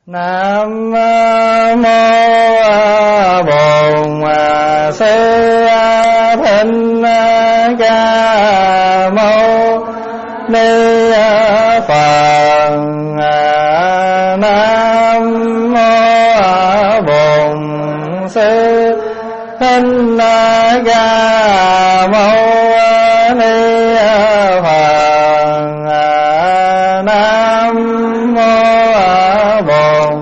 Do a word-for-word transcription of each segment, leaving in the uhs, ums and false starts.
Nam mô Bổn Sư Thích Ca Mâu Ni Phật. Nam mô Bổn Sư Thích Ca Mâu Ni Phật. Nam mô Bổn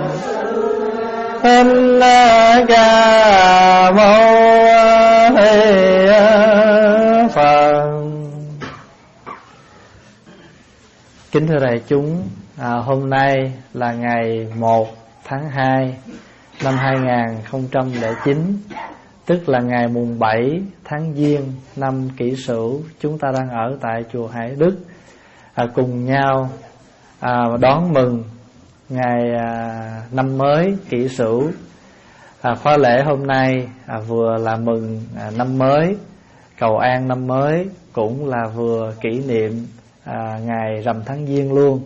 Thích Ca Mâu Ni Phật. Kính thưa đại chúng, à, hôm nay là ngày một tháng hai năm hai nghìn không trăm lẻ chín, tức là ngày mùng bảy tháng Giêng năm Kỷ Sửu. Chúng ta đang ở tại chùa Hải Đức, à, cùng nhau à, đón mừng ngày à, năm mới Kỷ Sửu. à, Khóa lễ hôm nay à, vừa là mừng à, năm mới, cầu an năm mới, cũng là vừa kỷ niệm à, ngày rằm tháng Giêng luôn.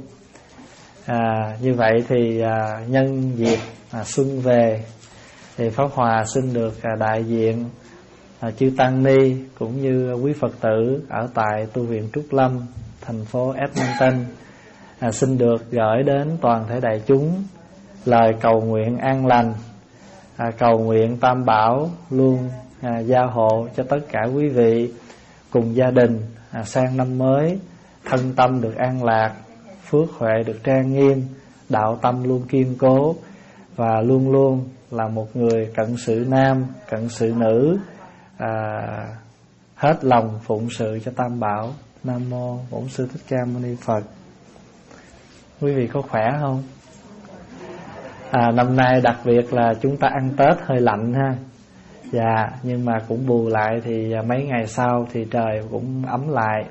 à, Như vậy thì à, nhân dịp à, xuân về thì Pháp Hòa xin được à, đại diện à, chư Tăng Ni cũng như quý Phật tử ở tại tu viện Trúc Lâm, thành phố Edmonton, à, xin được gửi đến toàn thể đại chúng lời cầu nguyện an lành, à, cầu nguyện Tam Bảo luôn à, gia hộ cho tất cả quý vị cùng gia đình à, sang năm mới thân tâm được an lạc, phước huệ được trang nghiêm, đạo tâm luôn kiên cố, và luôn luôn là một người cận sự nam, cận sự nữ, à, hết lòng phụng sự cho Tam Bảo. Nam mô Bổn Sư Thích Ca Mâu Ni Phật. Quý vị có khỏe không? À, năm nay đặc biệt là chúng ta ăn Tết hơi lạnh ha. Dạ, nhưng mà cũng bù lại thì mấy ngày sau thì trời cũng ấm lại.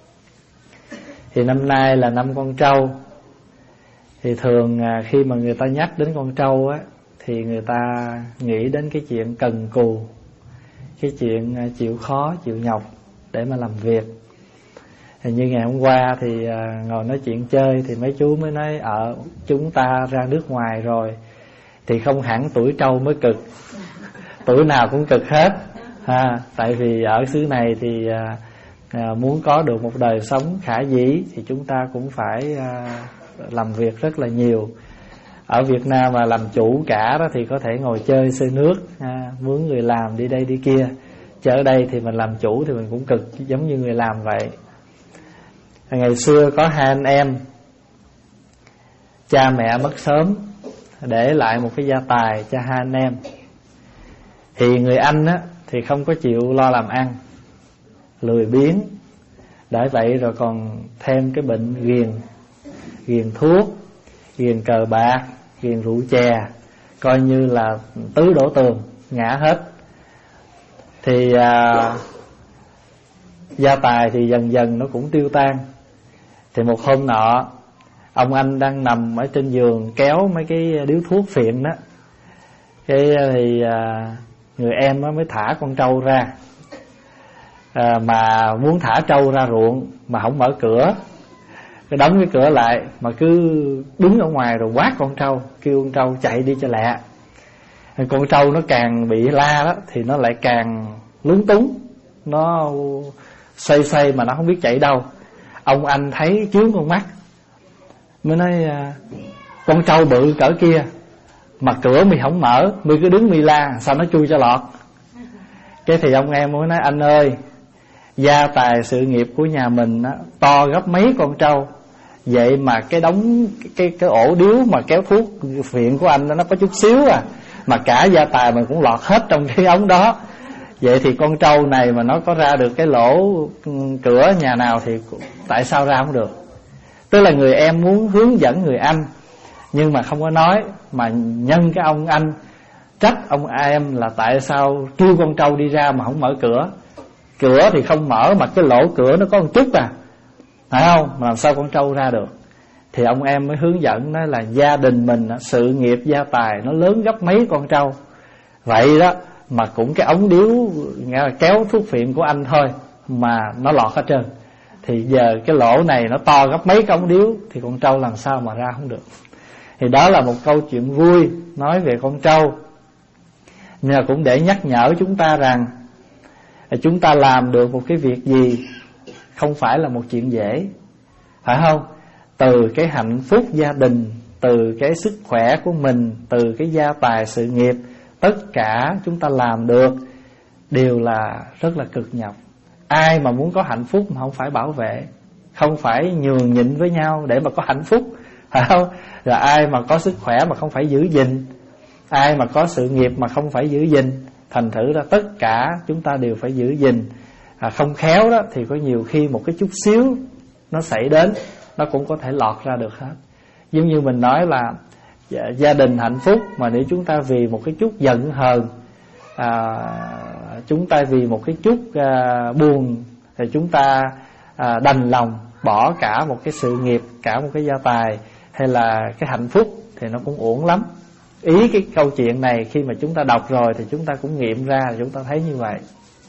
Thì năm nay là năm con trâu. Thì thường khi mà người ta nhắc đến con trâu á, thì người ta nghĩ đến cái chuyện cần cù, cái chuyện chịu khó, chịu nhọc để mà làm việc. Thì như ngày hôm qua thì ngồi nói chuyện chơi thì mấy chú mới nói ở chúng ta ra nước ngoài rồi thì không hẳn tuổi trâu mới cực, tuổi nào cũng cực hết ha. Tại vì ở xứ này thì à, muốn có được một đời sống khả dĩ thì chúng ta cũng phải à, làm việc rất là nhiều. Ở Việt Nam mà làm chủ cả đó thì có thể ngồi chơi xơi nước, à, mướn người làm đi đây đi kia. Chứ ở đây thì mình làm chủ thì mình cũng cực giống như người làm vậy. Ngày xưa có hai anh em, cha mẹ mất sớm, để lại một cái gia tài cho hai anh em. Thì người anh á thì không có chịu lo làm ăn, lười biếng, bởi vậy rồi còn thêm cái bệnh ghiền, ghiền thuốc, ghiền cờ bạc, ghiền rượu chè, coi như là tứ đổ tường, ngã hết. Thì à, gia tài thì dần dần nó cũng tiêu tan. Thì một hôm nọ, ông anh đang nằm ở trên giường kéo mấy cái điếu thuốc phiện đó. Cái thì à, người em mới thả con trâu ra, à, mà muốn thả trâu ra ruộng mà không mở cửa, cái đóng cái cửa lại mà cứ đứng ở ngoài rồi quát con trâu, kêu con trâu chạy đi cho lẹ. Con trâu nó càng bị la đó thì nó lại càng lúng túng, nó xoay xoay mà nó không biết chạy đâu. Ông anh thấy chướng con mắt, mới nói con trâu bự cỡ kia mà cửa mày không mở, mày cứ đứng mày la sao nó chui cho lọt. Cái thì ông em mới nói anh ơi, gia tài sự nghiệp của nhà mình á, to gấp mấy con trâu, vậy mà cái đống cái cái ổ điếu mà kéo thuốc phiện của anh nó có chút xíu à, mà cả gia tài mình cũng lọt hết trong cái ống đó. Vậy thì con trâu này mà nó có ra được cái lỗ cửa nhà nào thì tại sao ra không được? Tức là người em muốn hướng dẫn người anh nhưng mà không có nói, mà nhân cái ông anh trách ông em là tại sao kêu con trâu đi ra mà không mở cửa. Cửa thì không mở mà cái lỗ cửa nó có một chút à, phải không? Mà làm sao con trâu ra được? Thì ông em mới hướng dẫn nói là gia đình mình, sự nghiệp gia tài nó lớn gấp mấy con trâu. Vậy đó mà cũng cái ống điếu kéo thuốc phiện của anh thôi mà nó lọt hết trơn. Thì giờ cái lỗ này nó to gấp mấy cái ống điếu thì con trâu làm sao mà ra không được. Thì đó là một câu chuyện vui nói về con trâu, nhưng mà cũng để nhắc nhở chúng ta rằng chúng ta làm được một cái việc gì không phải là một chuyện dễ, phải không? Từ cái hạnh phúc gia đình, từ cái sức khỏe của mình, từ cái gia tài sự nghiệp, tất cả chúng ta làm được đều là rất là cực nhọc. Ai mà muốn có hạnh phúc mà không phải bảo vệ, không phải nhường nhịn với nhau để mà có hạnh phúc, phải không? Rồi ai mà có sức khỏe mà không phải giữ gìn, ai mà có sự nghiệp mà không phải giữ gìn. Thành thử ra tất cả chúng ta đều phải giữ gìn. à, Không khéo đó thì có nhiều khi một cái chút xíu nó xảy đến, nó cũng có thể lọt ra được hết. Giống như mình nói là gia đình hạnh phúc, mà nếu chúng ta vì một cái chút giận hờn, à, chúng ta vì một cái chút à, buồn, thì chúng ta à, đành lòng bỏ cả một cái sự nghiệp, cả một cái gia tài hay là cái hạnh phúc, thì nó cũng uổng lắm. Ý cái câu chuyện này khi mà chúng ta đọc rồi thì chúng ta cũng nghiệm ra, chúng ta thấy như vậy.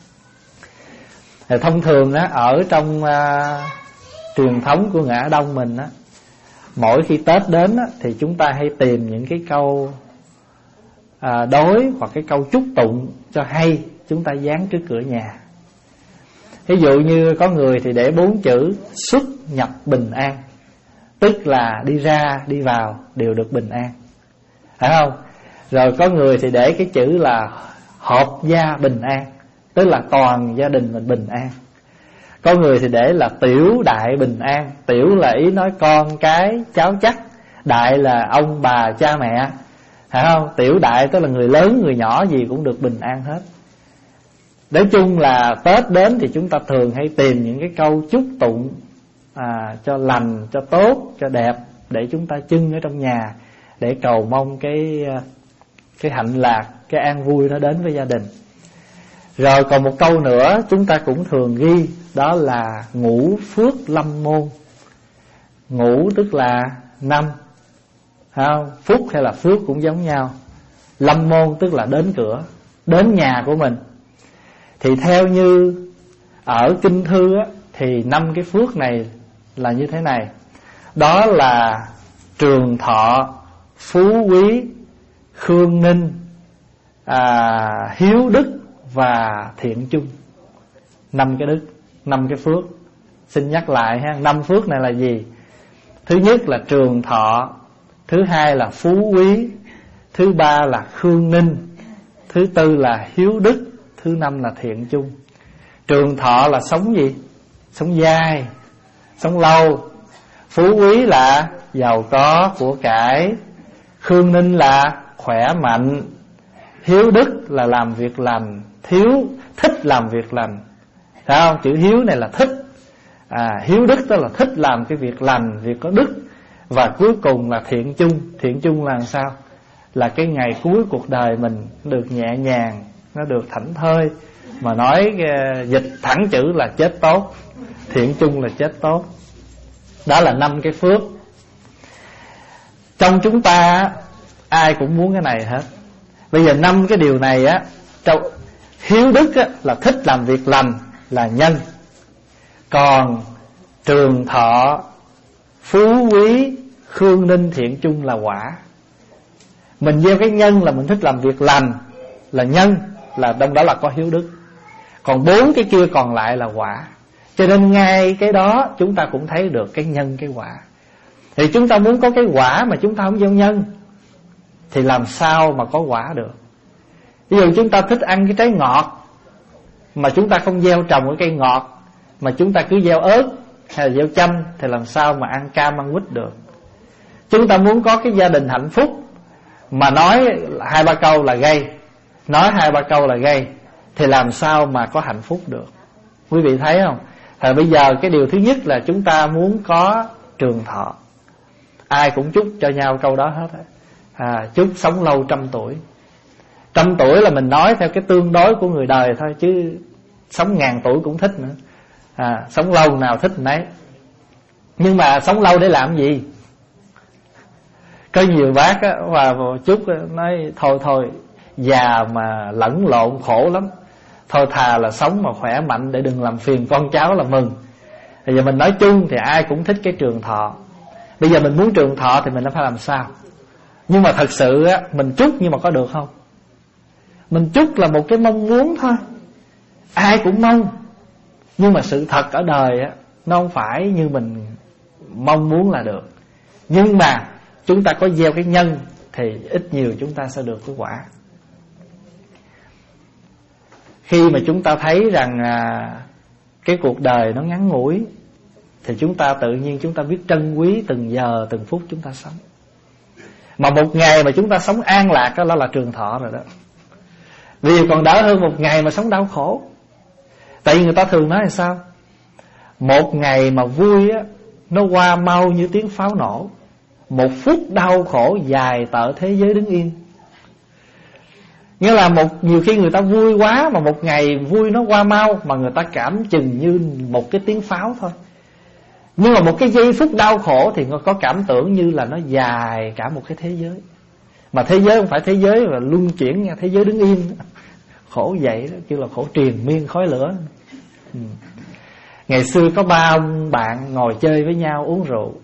Thì thông thường á, ở trong à, truyền thống của Ngã Đông mình á, mỗi khi Tết đến á, thì chúng ta hay tìm những cái câu à, đối hoặc cái câu chúc tụng cho hay, chúng ta dán trước cửa nhà. Ví dụ như có người thì để bốn chữ xuất nhập bình an, tức là đi ra đi vào đều được bình an, phải không? Rồi có người thì để cái chữ là hợp gia bình an, tức là toàn gia đình mình bình an. Có người thì để là tiểu đại bình an. Tiểu là ý nói con cái cháu chắc, đại là ông bà cha mẹ, phải không? Tiểu đại tức là người lớn người nhỏ gì cũng được bình an hết. Nói chung là Tết đến thì chúng ta thường hay tìm những cái câu chúc tụng à, cho lành, cho tốt, cho đẹp, để chúng ta trưng ở trong nhà, để cầu mong cái cái hạnh lạc, cái an vui đó đến với gia đình. Rồi còn một câu nữa chúng ta cũng thường ghi, đó là ngũ phước lâm môn. Ngũ tức là năm, không? Phúc hay là phước cũng giống nhau. Lâm môn tức là đến cửa, đến nhà của mình. Thì theo như ở kinh thư á, thì năm cái phước này là như thế này. Đó là trường thọ, phú quý, khương ninh, à, hiếu đức và thiện chung. Năm cái đức, năm cái phước. Xin nhắc lại ha, năm phước này là gì? Thứ nhất là trường thọ, thứ hai là phú quý, thứ ba là khương ninh, thứ tư là hiếu đức, thứ năm là thiện chung. Trường thọ là sống gì? Sống dài, sống lâu. Phú quý là giàu có của cải. Khương ninh là khỏe mạnh. Hiếu đức là làm việc lành, thiếu thích làm việc lành, phải không? Chữ hiếu này là thích, à, hiếu đức tức là thích làm cái việc lành, việc có đức. Và cuối cùng là thiện chung. Thiện chung là sao? Là cái ngày cuối cuộc đời mình được nhẹ nhàng, nó được thảnh thơi. Mà nói uh, dịch thẳng chữ là chết tốt. Thiện chung là chết tốt. Đó là năm cái phước. Trong chúng ta ai cũng muốn cái này hết. Bây giờ năm cái điều này á, trong hiếu đức á, là thích làm việc lành, là nhân. Còn trường thọ, phú quý, khương ninh, thiện chung là quả. Mình gieo cái nhân là mình thích làm việc lành, là nhân, là trong đó là có hiếu đức. Còn bốn cái kia còn lại là quả. Cho nên ngay cái đó chúng ta cũng thấy được cái nhân cái quả. Thì chúng ta muốn có cái quả mà chúng ta không gieo nhân thì làm sao mà có quả được? Ví dụ chúng ta thích ăn cái trái ngọt mà chúng ta không gieo trồng cái cây ngọt, mà chúng ta cứ gieo ớt hay là gieo chanh, thì làm sao mà ăn cam ăn quýt được? Chúng ta muốn có cái gia đình hạnh phúc mà nói hai ba câu là gây, nói hai ba câu là gây, thì làm sao mà có hạnh phúc được? Quý vị thấy không? Thì bây giờ cái điều thứ nhất là chúng ta muốn có trường thọ. Ai cũng chúc cho nhau câu đó hết. à, Chúc sống lâu trăm tuổi. Trăm tuổi là mình nói theo cái tương đối của người đời thôi, chứ sống ngàn tuổi cũng thích nữa. à, Sống lâu nào thích nấy. Nhưng mà sống lâu để làm gì? Có nhiều bác á, và chúc nói thôi thôi già mà lẫn lộn khổ lắm, thôi thà là sống mà khỏe mạnh để đừng làm phiền con cháu là mừng. Bây giờ mình nói chung thì ai cũng thích cái trường thọ. Bây giờ mình muốn trường thọ thì mình phải làm sao? Nhưng mà thật sự á, mình chúc nhưng mà có được không? Mình chúc là một cái mong muốn thôi, ai cũng mong. Nhưng mà sự thật ở đời á, nó không phải như mình mong muốn là được. Nhưng mà chúng ta có gieo cái nhân thì ít nhiều chúng ta sẽ được cái quả. Khi mà chúng ta thấy rằng à, cái cuộc đời nó ngắn ngủi, thì chúng ta tự nhiên chúng ta biết trân quý từng giờ từng phút chúng ta sống. Mà một ngày mà chúng ta sống an lạc đó là trường thọ rồi đó. Vì còn đỡ hơn một ngày mà sống đau khổ. Tại vì người ta thường nói là sao? Một ngày mà vui á, nó qua mau như tiếng pháo nổ. Một phút đau khổ dài tợ thế giới đứng yên. Nghĩa là một nhiều khi người ta vui quá, mà một ngày vui nó qua mau, mà người ta cảm chừng như một cái tiếng pháo thôi. Nhưng mà một cái giây phút đau khổ thì có cảm tưởng như là nó dài cả một cái thế giới. Mà thế giới không phải thế giới là luân chuyển nha, thế giới đứng im. Khổ vậy đó, kêu là khổ triền miên khói lửa. ừ. Ngày xưa có ba ông bạn ngồi chơi với nhau uống rượu.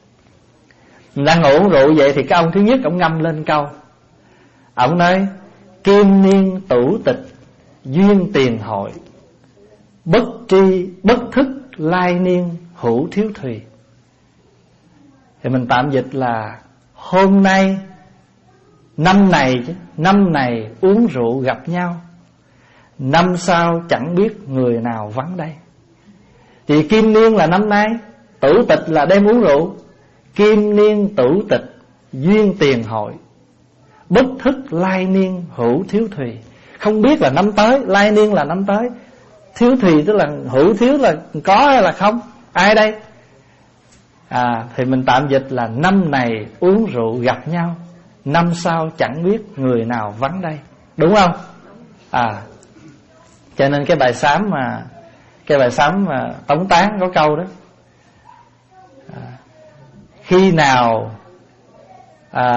Đang ngồi uống rượu vậy thì cái ông thứ nhất ông ngâm lên câu. Ông nói: kim niên tửu tịch, duyên tiền hội, bất tri bất thức, lai niên hữu thiếu thùy. Thì mình tạm dịch là hôm nay, năm này chứ, năm này uống rượu gặp nhau, năm sau chẳng biết người nào vắng đây. Thì kim niên là năm nay, tửu tịch là đêm uống rượu. Kim niên tửu tịch, duyên tiền hội, bất thức, lai niên hữu thiếu thùy. Không biết là năm tới, lai niên là năm tới, thiếu thùy tức là hữu thiếu là có hay là không. Ai đây? À, thì mình tạm dịch là năm này uống rượu gặp nhau, năm sau chẳng biết người nào vắng đây. Đúng không? À, cho nên cái bài sám mà Cái bài sám mà Tống Tán có câu đó, à, khi nào à,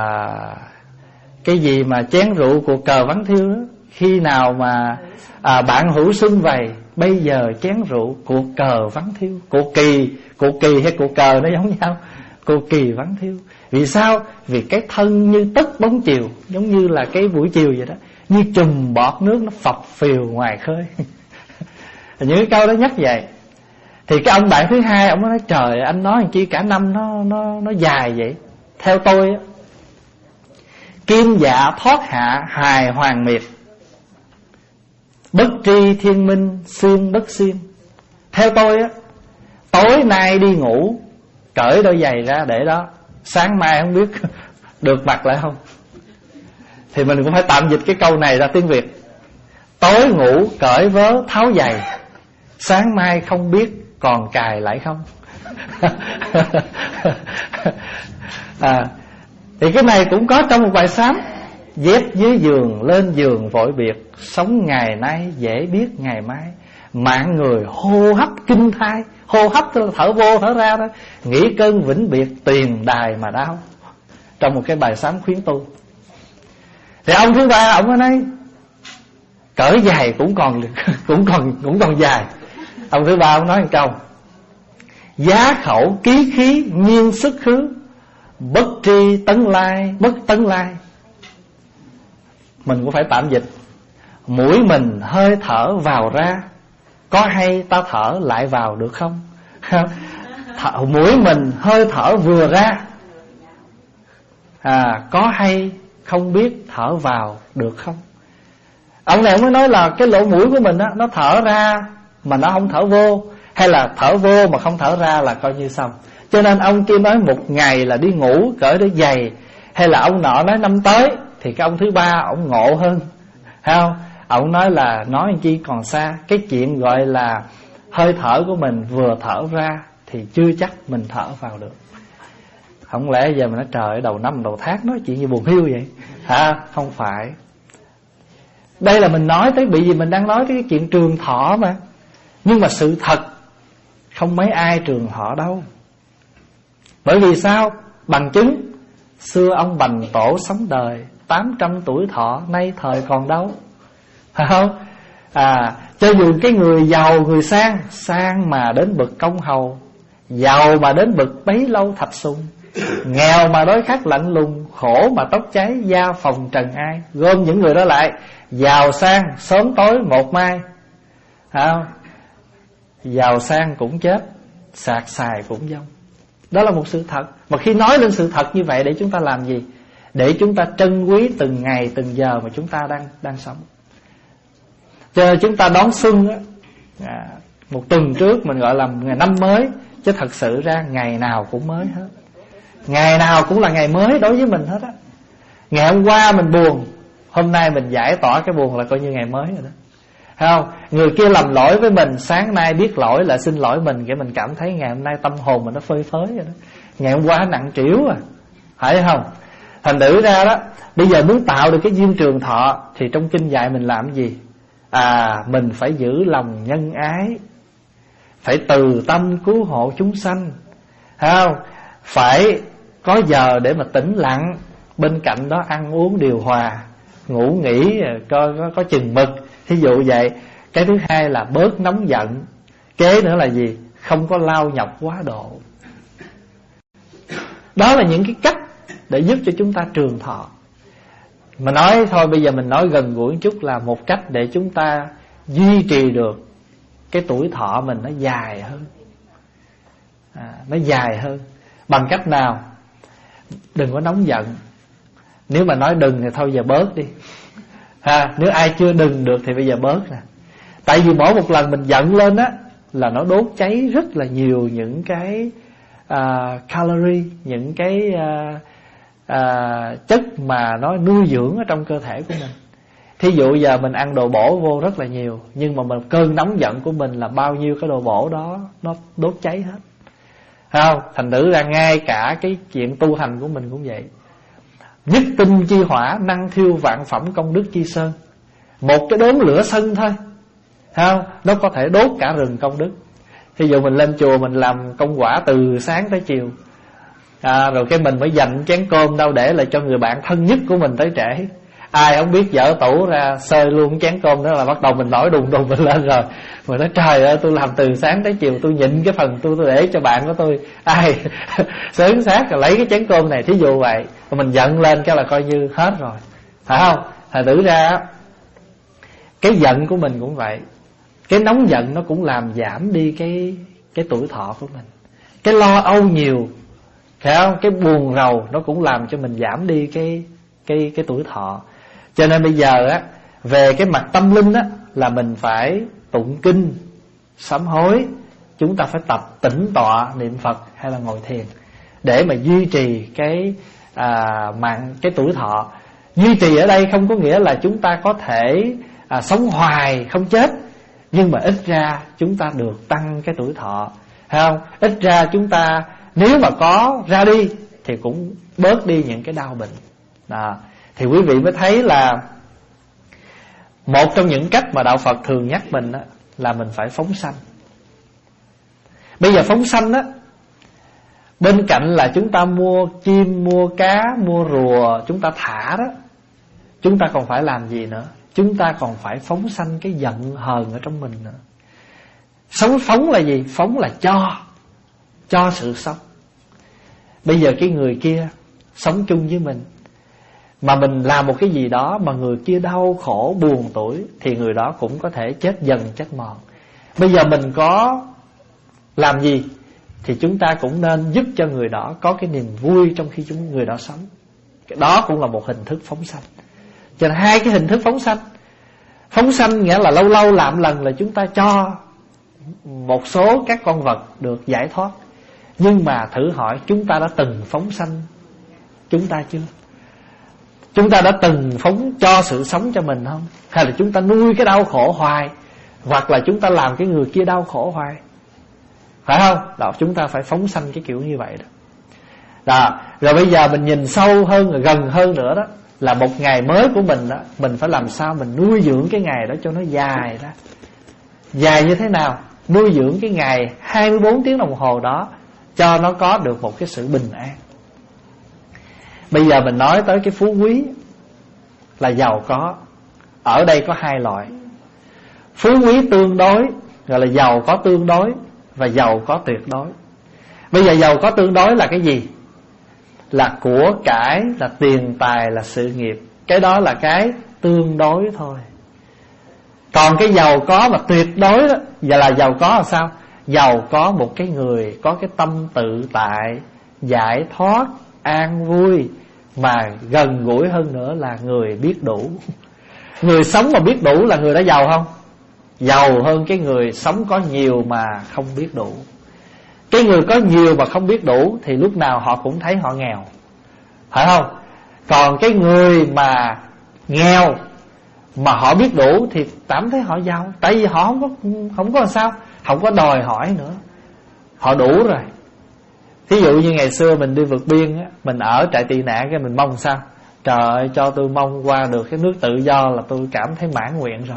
cái gì mà chén rượu cuộc cờ vắng thiêu đó, khi nào mà à, bạn hữu xuân vầy, bây giờ chén rượu cuộc cờ vắng thiêu. Cuộc kỳ, cuộc kỳ hay cuộc cờ nó giống nhau. Cuộc kỳ vắng thiêu. Vì sao? Vì cái thân như tất bóng chiều, giống như là cái buổi chiều vậy đó, như chùm bọt nước nó phập phìu ngoài khơi. Những cái câu đó nhắc vậy. Thì cái ông bạn thứ hai, ông nói: trời, anh nói chi cả năm nó nó nó dài vậy. Theo tôi á, kim dạ thoát hạ hài hoàng miệt, bất tri thiên minh xuyên bất xuyên. Theo tôi á, tối nay đi ngủ cởi đôi giày ra để đó, sáng mai không biết được mặc lại không. Thì mình cũng phải tạm dịch cái câu này ra tiếng Việt. Tối ngủ cởi vớ tháo giày, sáng mai không biết còn cài lại không. À, thì cái này cũng có trong một bài sám. Dép dưới giường lên giường vội biệt, sống ngày nay dễ biết ngày mai, mạng người hô hấp kinh thai. Hô hấp tức là thở vô thở ra đó. Nghĩ cơn vĩnh biệt tiền đài mà đau. Trong một cái bài sám khuyến tu. Thì ông thứ ba ông có nói cởi dài cũng còn cũng còn cũng còn dài. Ông thứ ba ông nói một câu: giá khẩu ký khí nhiên sức khứ, bất tri tấn lai bất tấn lai. Mình cũng phải tạm dịch: mũi mình hơi thở vào ra, có hay ta thở lại vào được không? Thở, mũi mình hơi thở vừa ra, à, có hay không biết thở vào được không? Ông này ông mới nói là cái lỗ mũi của mình á, nó thở ra mà nó không thở vô, hay là thở vô mà không thở ra là coi như xong. Cho nên ông kia nói một ngày là đi ngủ cởi đôi giày, hay là ông nọ nói năm tới, thì cái ông thứ ba ông ngộ hơn, thấy không? Ông nói là nói chi còn xa. Cái chuyện gọi là hơi thở của mình vừa thở ra thì chưa chắc mình thở vào được. Không lẽ giờ mình nói trời, đầu năm đầu tháng nói chuyện như buồn hiu vậy hả? Không phải. Đây là mình nói tới, bị gì mình đang nói tới cái chuyện trường thọ mà. Nhưng mà sự thật không mấy ai trường thọ đâu. Bởi vì sao? Bằng chứng xưa ông Bành Tổ sống đời tám trăm tuổi thọ, nay thời còn đâu, phải không? À, cho dù cái người giàu, người sang, sang mà đến bậc công hầu, giàu mà đến bậc bấy lâu thạch sùng, Nghèo mà đói khát lạnh lùng, khổ mà tóc cháy, da phòng trần ai. Gom những người đó lại, giàu sang sớm tối một mai. Không? Giàu sang cũng chết, sạc xài cũng vong. Đó là một sự thật. Mà khi nói lên sự thật như vậy để chúng ta làm gì? Để chúng ta trân quý từng ngày từng giờ mà chúng ta đang đang sống. Cho nên chúng ta đón xuân á, à, một tuần trước mình gọi là ngày năm mới, chứ thật sự ra ngày nào cũng mới hết. Ngày nào cũng là ngày mới đối với mình hết á. Ngày hôm qua mình buồn, hôm nay mình giải tỏa cái buồn là coi như ngày mới rồi đó. Thấy không? Người kia làm lỗi với mình, sáng nay biết lỗi là xin lỗi mình, để mình cảm thấy ngày hôm nay tâm hồn mình nó phơi phới rồi đó. Ngày hôm qua nặng trĩu à, phải không? Thành thử ra đó, bây giờ muốn tạo được cái duyên trường thọ thì trong kinh dạy mình làm cái gì? À, mình phải giữ lòng nhân ái, phải từ tâm cứu hộ chúng sanh, thấy không? Phải có giờ để mà tĩnh lặng, bên cạnh đó ăn uống điều hòa, ngủ nghỉ có, có, có chừng mực. Thí dụ vậy. Cái thứ hai là bớt nóng giận. Kế nữa là gì? Không có lao nhọc quá độ. Đó là những cái cách để giúp cho chúng ta trường thọ. Mà nói thôi bây giờ mình nói gần gũi chút là một cách để chúng ta duy trì được cái tuổi thọ mình nó dài hơn, à, nó dài hơn. Bằng cách nào? Đừng có nóng giận. Nếu mà nói đừng thì thôi giờ bớt đi, ha. Nếu ai chưa đừng được thì bây giờ bớt nè. Tại vì mỗi một lần mình giận lên á là nó đốt cháy rất là nhiều những cái uh, calorie, những cái uh, uh, chất mà nó nuôi dưỡng ở trong cơ thể của mình. Thí dụ giờ mình ăn đồ bổ vô rất là nhiều, nhưng mà mình cơn nóng giận của mình là bao nhiêu cái đồ bổ đó nó đốt cháy hết, thấy không? Thành thử ra ngay cả cái chuyện tu hành của mình cũng vậy. Nhất tinh chi hỏa, năng thiêu vạn phẩm công đức chi sơn. Một cái đốm lửa sân thôi, thấy không? Nó có thể đốt cả rừng công đức. Thí dụ mình lên chùa mình làm công quả từ sáng tới chiều, à, rồi cái mình mới dành chén cơm đâu để lại cho người bạn thân nhất của mình tới trễ. Ai không biết dở tủ ra sơi luôn chén cơm đó là bắt đầu mình nổi đùng đùng mình lên rồi. Mình nói trời ơi, tôi làm từ sáng tới chiều, tôi nhịn cái phần tôi tôi để cho bạn của tôi. Ai sớm sát rồi lấy cái chén cơm này, thí dụ vậy. Rồi mình giận lên cái là coi như hết rồi, phải không? Thành thử ra cái giận của mình cũng vậy. Cái nóng giận nó cũng làm giảm đi cái cái tuổi thọ của mình. Cái lo âu nhiều, phải không? Cái buồn rầu nó cũng làm cho mình giảm đi cái cái cái tuổi thọ. Cho nên bây giờ á, về cái mặt tâm linh á, là mình phải tụng kinh, sám hối. Chúng ta phải tập tĩnh tọa niệm Phật hay là ngồi thiền để mà duy trì cái à, mạng cái tuổi thọ. Duy trì ở đây không có nghĩa là chúng ta có thể à, sống hoài không chết, nhưng mà ít ra chúng ta được tăng cái tuổi thọ, thấy không? Ít ra chúng ta nếu mà có ra đi thì cũng bớt đi những cái đau bệnh. Đó. Thì quý vị mới thấy là một trong những cách mà Đạo Phật thường nhắc mình á, là mình phải phóng sanh. Bây giờ phóng sanh á, bên cạnh là chúng ta mua chim, mua cá, mua rùa, chúng ta thả đó, chúng ta còn phải làm gì nữa? Chúng ta còn phải phóng sanh cái giận hờn ở trong mình nữa. Sống phóng là gì? Phóng là cho, cho sự sống. Bây giờ cái người kia sống chung với mình, mà mình làm một cái gì đó mà người kia đau khổ buồn tủi, thì người đó cũng có thể chết dần chết mòn. Bây giờ mình có làm gì thì chúng ta cũng nên giúp cho người đó có cái niềm vui trong khi chúng người đó sống. Cái đó cũng là một hình thức phóng sanh. Cho nên hai cái hình thức phóng sanh. Phóng sanh nghĩa là lâu lâu làm lần là chúng ta cho một số các con vật được giải thoát. Nhưng mà thử hỏi chúng ta đã từng phóng sanh chúng ta chưa? Chúng ta đã từng phóng cho sự sống cho mình không? Hay là chúng ta nuôi cái đau khổ hoài, hoặc là chúng ta làm cái người kia đau khổ hoài, phải không? Đó, chúng ta phải phóng sanh cái kiểu như vậy đó. Đó. Rồi bây giờ mình nhìn sâu hơn, gần hơn nữa đó, là một ngày mới của mình đó, mình phải làm sao mình nuôi dưỡng cái ngày đó cho nó dài đó. Dài như thế nào? Nuôi dưỡng cái ngày hai mươi bốn tiếng đồng hồ đó cho nó có được một cái sự bình an. Bây giờ mình nói tới cái phú quý là giàu có. Ở đây có hai loại. Phú quý tương đối, gọi là giàu có tương đối, và giàu có tuyệt đối. Bây giờ giàu có tương đối là cái gì? là của cải, là tiền tài, là sự nghiệp. Cái đó là cái tương đối thôi. Còn cái giàu có mà tuyệt đối đó, và là giàu có là sao? Giàu có một cái người có cái tâm tự tại, giải thoát, an vui, mà gần gũi hơn nữa là người biết đủ. Người sống mà biết đủ là người đã giàu không? Giàu hơn cái người sống có nhiều mà không biết đủ. Cái người có nhiều mà không biết đủ thì lúc nào họ cũng thấy họ nghèo, phải không? Còn cái người mà nghèo mà họ biết đủ thì cảm thấy họ giàu. Tại vì họ không có, không có sao, không có đòi hỏi nữa, họ đủ rồi. Thí dụ như ngày xưa mình đi vượt biên á, mình ở trại tị nạn cái mình mong sao? Trời ơi, cho tôi mong qua được cái nước tự do là tôi cảm thấy mãn nguyện rồi.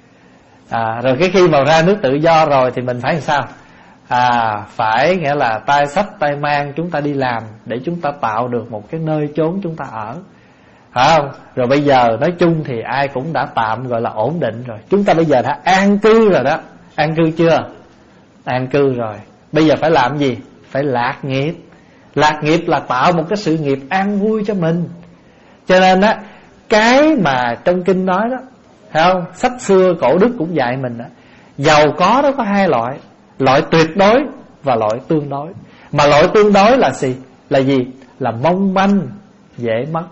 à, Rồi cái khi mà ra nước tự do rồi thì mình phải làm sao? À, phải nghĩa là tay xách tay mang chúng ta đi làm để chúng ta tạo được một cái nơi chốn chúng ta ở, phải không? Rồi bây giờ nói chung thì ai cũng đã tạm gọi là ổn định rồi. Chúng ta bây giờ đã an cư rồi đó. An cư chưa? An cư rồi. Bây giờ phải làm gì? Phải lạc nghiệp. Lạc nghiệp là tạo một cái sự nghiệp an vui cho mình. Cho nên á, cái mà trong kinh nói đó, thấy không? Sách xưa cổ đức cũng dạy mình đó, giàu có đó có hai loại: loại tuyệt đối và loại tương đối. Mà loại tương đối là gì? Là gì? Là mong manh, dễ mất.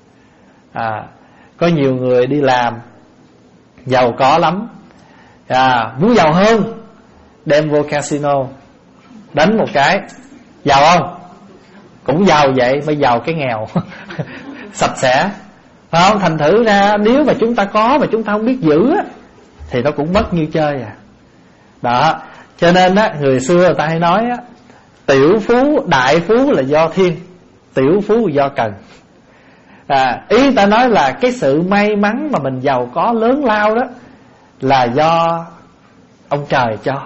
à, Có nhiều người đi làm giàu có lắm, à, muốn giàu hơn đem vô casino đánh một cái, giàu không? Cũng giàu vậy, mới giàu cái nghèo sạch sẽ, phải không? Thành thử ra nếu mà chúng ta có mà chúng ta không biết giữ á, thì nó cũng mất như chơi à. Đó, cho nên á, người xưa người ta hay nói á, tiểu phú, đại phú là do thiên, tiểu phú là do cần. à, Ý người ta nói là cái sự may mắn mà mình giàu có lớn lao đó là do ông trời cho.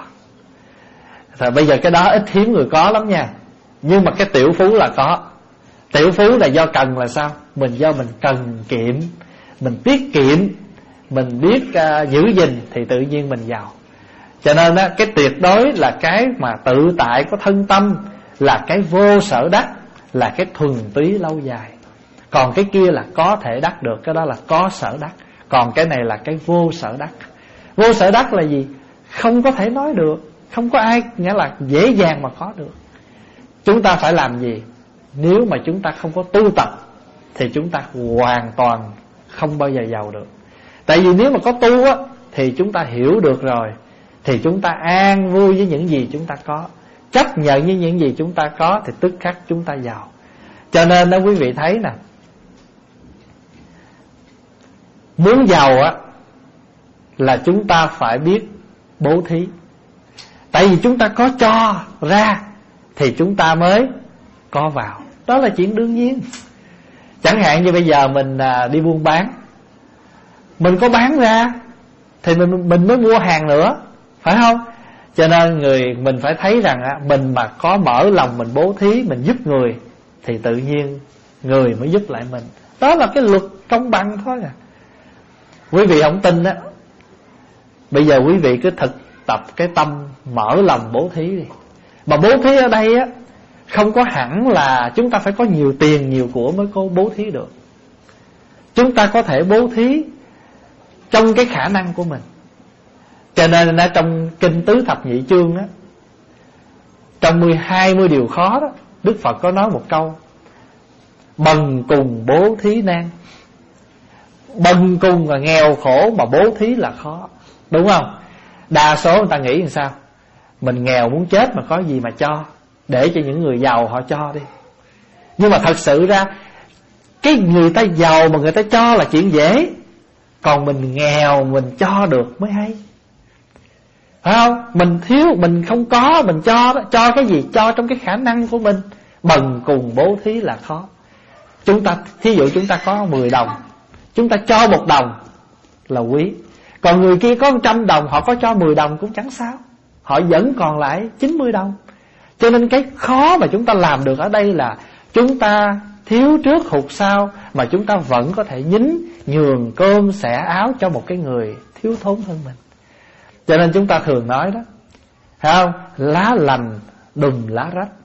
Rồi bây giờ cái đó ít hiếm người có lắm nha. Nhưng mà cái tiểu phú là có. Tiểu phú là do cần là sao? Mình do mình cần kiệm, mình tiết kiệm, mình biết uh, giữ gìn thì tự nhiên mình giàu. Cho nên á, cái tuyệt đối là cái mà tự tại có thân tâm, là cái vô sở đắc, là cái thuần túy lâu dài. Còn cái kia là có thể đắc được, cái đó là có sở đắc. Còn cái này là cái vô sở đắc. Vô sở đắc là gì? Không có thể nói được, không có ai nghĩa là dễ dàng mà có được. Chúng ta phải làm gì? Nếu mà chúng ta không có tu tập thì chúng ta hoàn toàn không bao giờ giàu được. Tại vì nếu mà có tu á, thì chúng ta hiểu được rồi, thì chúng ta an vui với những gì chúng ta có, chấp nhận với những gì chúng ta có, thì tức khắc chúng ta giàu. Cho nên đó quý vị thấy nè, muốn giàu á là chúng ta phải biết bố thí. Tại vì chúng ta có cho ra thì chúng ta mới có vào. Đó là chuyện đương nhiên. Chẳng hạn như bây giờ mình đi buôn bán, mình có bán ra thì mình, mình mới mua hàng nữa, phải không? Cho nên người mình phải thấy rằng á, mình mà có mở lòng mình bố thí, mình giúp người, thì tự nhiên người mới giúp lại mình. Đó là cái luật công bằng thôi à. Quý vị không tin á, bây giờ quý vị cứ thực tập cái tâm mở lòng bố thí đi. Mà bố thí ở đây á, không có hẳn là chúng ta phải có nhiều tiền, nhiều của mới có bố thí được. Chúng ta có thể bố thí trong cái khả năng của mình. Cho nên ở trong Kinh Tứ Thập Nhị Chương á, trong mười hai mươi điều khó đó, Đức Phật có nói một câu: bần cùng bố thí nan. Bần cùng là nghèo khổ, mà bố thí là khó, đúng không? Đa số người ta nghĩ làm sao? Mình nghèo muốn chết mà có gì mà cho, để cho những người giàu họ cho đi. Nhưng mà thật sự ra, cái người ta giàu mà người ta cho là chuyện dễ, còn mình nghèo mình cho được mới hay, phải không? Mình thiếu, mình không có, mình cho đó. Cho cái gì? Cho trong cái khả năng của mình. Bần cùng bố thí là khó. Chúng ta, thí dụ chúng ta có mười đồng, chúng ta cho một đồng là quý. Còn người kia có một trăm đồng, họ có cho mười đồng cũng chẳng sao, họ vẫn còn lại chín mươi đồng. Cho nên cái khó mà chúng ta làm được ở đây là chúng ta thiếu trước hụt sau, mà chúng ta vẫn có thể nhín nhường cơm xẻ áo cho một cái người thiếu thốn hơn mình. Cho nên chúng ta thường nói đó, thấy không? Lá lành đùm lá rách.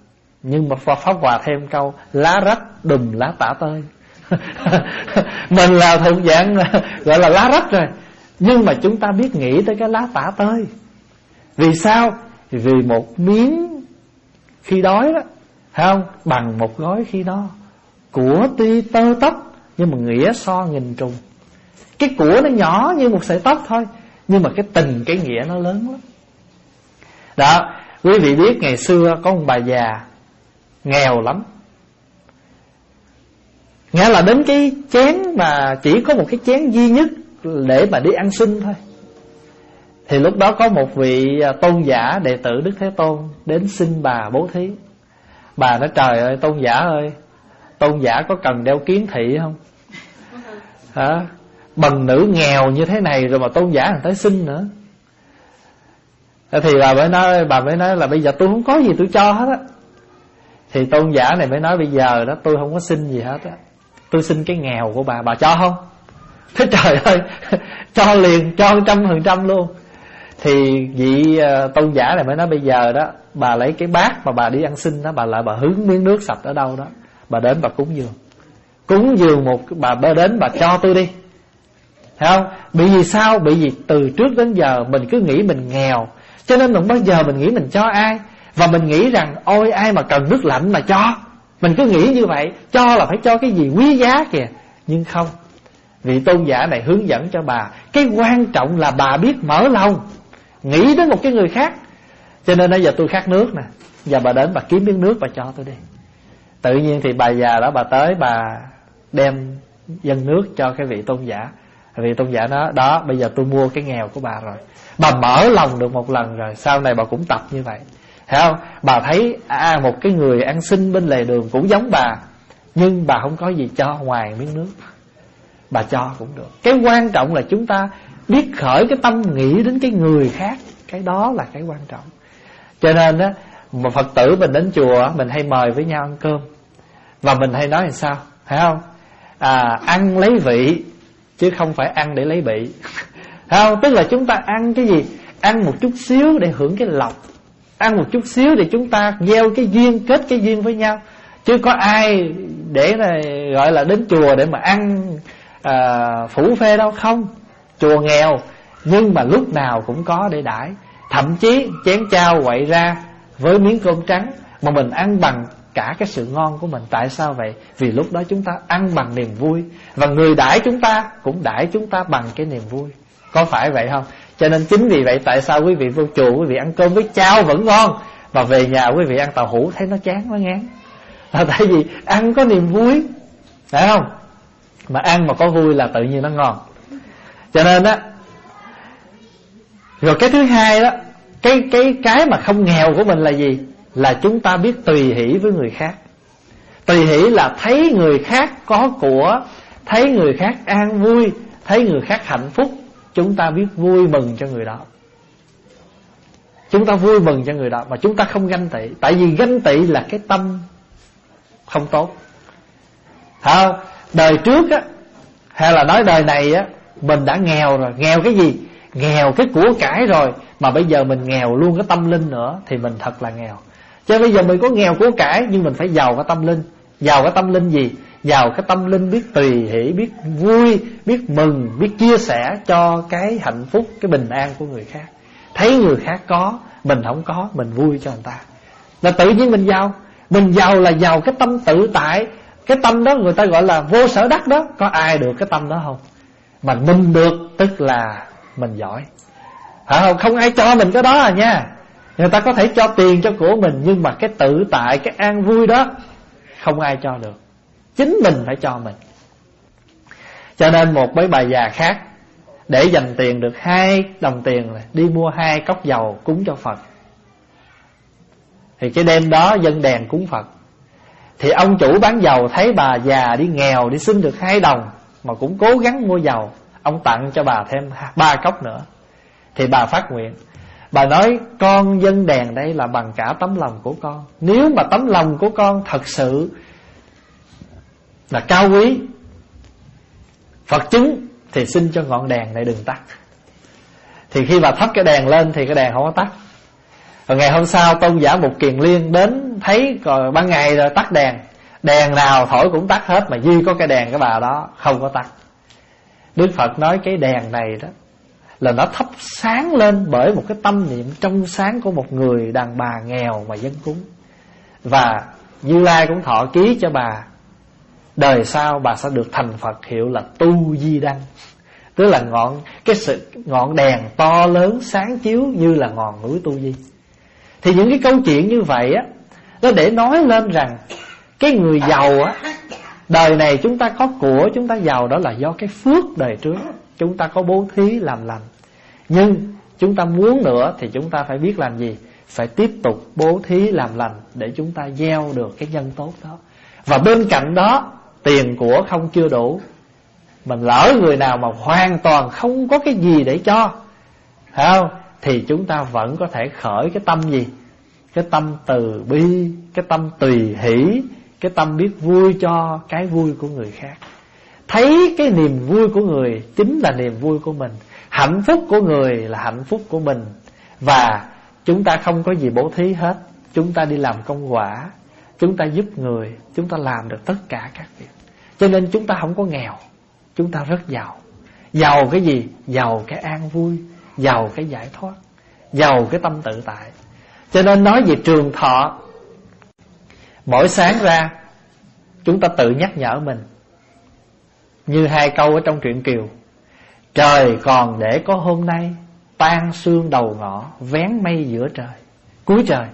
Nhưng mà Pháp Hòa thêm câu lá rách đùm lá tả tơi. Mình là thuộc dạng gọi là lá rách rồi, nhưng mà chúng ta biết nghĩ tới cái lá tả tơi. Vì sao? Vì một miếng khi đói đó, thấy không, bằng một gói khi no. Của tuy tơ tóc, nhưng mà nghĩa so nghìn trùng. Cái của nó nhỏ như một sợi tóc thôi, nhưng mà cái tình, cái nghĩa nó lớn lắm. Đó, quý vị biết ngày xưa có một bà già nghèo lắm, nghĩa là đến cái chén mà chỉ có một cái chén duy nhất để mà đi ăn xin thôi. Thì lúc đó có một vị tôn giả đệ tử Đức Thế Tôn đến xin bà bố thí. Bà nói trời ơi tôn giả ơi, tôn giả có cần đeo kiến thị không? Hả? Bần nữ nghèo như thế này rồi mà tôn giả người tới xin nữa. Thì bà mới nói, bà mới nói là bây giờ tôi không có gì tôi cho hết á. Thì tôn giả này mới nói bây giờ đó tôi không có xin gì hết á, tôi xin cái nghèo của bà, bà cho không? Thế trời ơi, cho liền, cho trăm phần trăm luôn. Thì vị uh, tôn giả này mới nói bây giờ đó, bà lấy cái bát mà bà đi ăn xin đó, bà lại bà hứng miếng nước sạch ở đâu đó, bà đến bà cúng dường. Cúng dường một, bà bơ đến bà cho tôi đi. Thấy không? Bị vì sao? Bị vì từ trước đến giờ mình cứ nghĩ mình nghèo, cho nên đừng bao giờ mình nghĩ mình cho ai. Và mình nghĩ rằng ôi ai mà cần nước lạnh mà cho. Mình cứ nghĩ như vậy, cho là phải cho cái gì quý giá kìa. Nhưng không, vị tôn giả này hướng dẫn cho bà, cái quan trọng là bà biết mở lòng, nghĩ đến một cái người khác. Cho nên bây giờ tôi khát nước nè, giờ bà đến bà kiếm miếng nước bà cho tôi đi. Tự nhiên thì bà già đó bà tới, bà đem dâng nước cho cái vị tôn giả. Vị tôn giả nói đó, bây giờ tôi mua cái nghèo của bà rồi. Bà mở lòng được một lần rồi, sau này bà cũng tập như vậy. Thấy không? Bà thấy à, một cái người ăn xin bên lề đường cũng giống bà, nhưng bà không có gì cho ngoài miếng nước, bà cho cũng được. Cái quan trọng là chúng ta biết khởi cái tâm nghĩ đến cái người khác, cái đó là cái quan trọng. Cho nên á, mà Phật tử mình đến chùa mình hay mời với nhau ăn cơm, và mình hay nói làm sao, phải không? À, ăn lấy vị chứ không phải ăn để lấy bị. Thấy không? Tức là chúng ta ăn cái gì? Ăn một chút xíu để hưởng cái lộc, ăn một chút xíu để chúng ta gieo cái duyên, kết cái duyên với nhau. Chứ có ai để này gọi là đến chùa để mà ăn à, phủ phê đâu. Không, chùa nghèo nhưng mà lúc nào cũng có để đãi. Thậm chí chén chao quậy ra với miếng cơm trắng mà mình ăn bằng cả cái sự ngon của mình. Tại sao vậy? Vì lúc đó chúng ta ăn bằng niềm vui, và người đãi chúng ta cũng đãi chúng ta bằng cái niềm vui. Có phải vậy không? Cho nên chính vì vậy tại sao quý vị vô chùa quý vị ăn cơm với chao vẫn ngon, mà về nhà quý vị ăn tàu hũ thấy nó chán, nó ngán. Là tại vì ăn có niềm vui, phải không? Mà ăn mà có vui là tự nhiên nó ngon. Cho nên á, rồi cái thứ hai đó, Cái cái cái mà không nghèo của mình là gì? Là chúng ta biết tùy hỷ với người khác. Tùy hỷ là thấy người khác có của, thấy người khác an vui, thấy người khác hạnh phúc, chúng ta biết vui mừng cho người đó. Chúng ta vui mừng cho người đó, mà chúng ta không ganh tị. Tại vì ganh tị là cái tâm không tốt. Hả? Đời trước á, hay là nói đời này á, mình đã nghèo rồi. Nghèo cái gì? Nghèo cái của cải rồi, mà bây giờ mình nghèo luôn cái tâm linh nữa, thì mình thật là nghèo. Cho bây giờ mình có nghèo của cải, nhưng mình phải giàu cái tâm linh. Giàu cái tâm linh gì? Giàu cái tâm linh biết tùy hỷ, biết vui, biết mừng, biết chia sẻ cho cái hạnh phúc, cái bình an của người khác. Thấy người khác có, mình không có, mình vui cho người ta, là tự nhiên mình giàu. Mình giàu là giàu cái tâm tự tại. Cái tâm đó người ta gọi là vô sở đắc đó. Có ai được cái tâm đó không? Mà mình được tức là mình giỏi. Phải không? Không ai cho mình cái đó à nha. Người ta có thể cho tiền cho của mình, nhưng mà cái tự tại, cái an vui đó không ai cho được. Chính mình phải cho mình. Cho nên một mấy bà già khác để dành tiền được hai đồng tiền là đi mua hai cốc dầu cúng cho Phật. Thì cái đêm đó dân đèn cúng Phật. Thì ông chủ bán dầu thấy bà già đi nghèo, đi xin được hai đồng mà cũng cố gắng mua dầu, ông tặng cho bà thêm ba cốc nữa. Thì bà phát nguyện, bà nói con dân đèn đây là bằng cả tấm lòng của con. Nếu mà tấm lòng của con thật sự là cao quý, Phật chứng, thì xin cho ngọn đèn này đừng tắt. Thì khi bà thắp cái đèn lên thì cái đèn không có tắt. Rồi ngày hôm sau tôn giả Mục Kiền Liên đến, thấy còn ban ngày rồi tắt đèn, đèn nào thổi cũng tắt hết, mà duy có cái đèn cái bà đó không có tắt. Đức Phật nói cái đèn này đó là nó thắp sáng lên bởi một cái tâm niệm trong sáng của một người đàn bà nghèo mà dâng cúng. Và Như Lai cũng thọ ký cho bà, đời sau bà sẽ được thành Phật, hiệu là Tu Di Đăng, tức là ngọn cái sự ngọn đèn to lớn sáng chiếu như là ngọn núi Tu Di. Thì những cái câu chuyện như vậy á, nó để nói lên rằng cái người giàu á, đời này chúng ta có của, chúng ta giàu đó là do cái phước đời trước chúng ta có bố thí làm lành. Nhưng chúng ta muốn nữa thì chúng ta phải biết làm gì? Phải tiếp tục bố thí làm lành để chúng ta gieo được cái nhân tốt đó. Và bên cạnh đó, tiền của không chưa đủ, mình lỡ người nào mà hoàn toàn không có cái gì để cho, phải không? Thì chúng ta vẫn có thể khởi cái tâm gì? Cái tâm từ bi, cái tâm tùy hỷ, cái tâm biết vui cho cái vui của người khác. Thấy cái niềm vui của người chính là niềm vui của mình, hạnh phúc của người là hạnh phúc của mình. Và chúng ta không có gì bố thí hết, chúng ta đi làm công quả, chúng ta giúp người, chúng ta làm được tất cả các việc. Cho nên chúng ta không có nghèo, chúng ta rất giàu. Giàu cái gì? Giàu cái an vui, giàu cái giải thoát, giàu cái tâm tự tại. Cho nên nói về trường thọ, mỗi sáng ra chúng ta tự nhắc nhở mình, như hai câu ở trong truyện Kiều: trời còn để có hôm nay, tan sương đầu ngõ, vén mây giữa trời, cuối trời.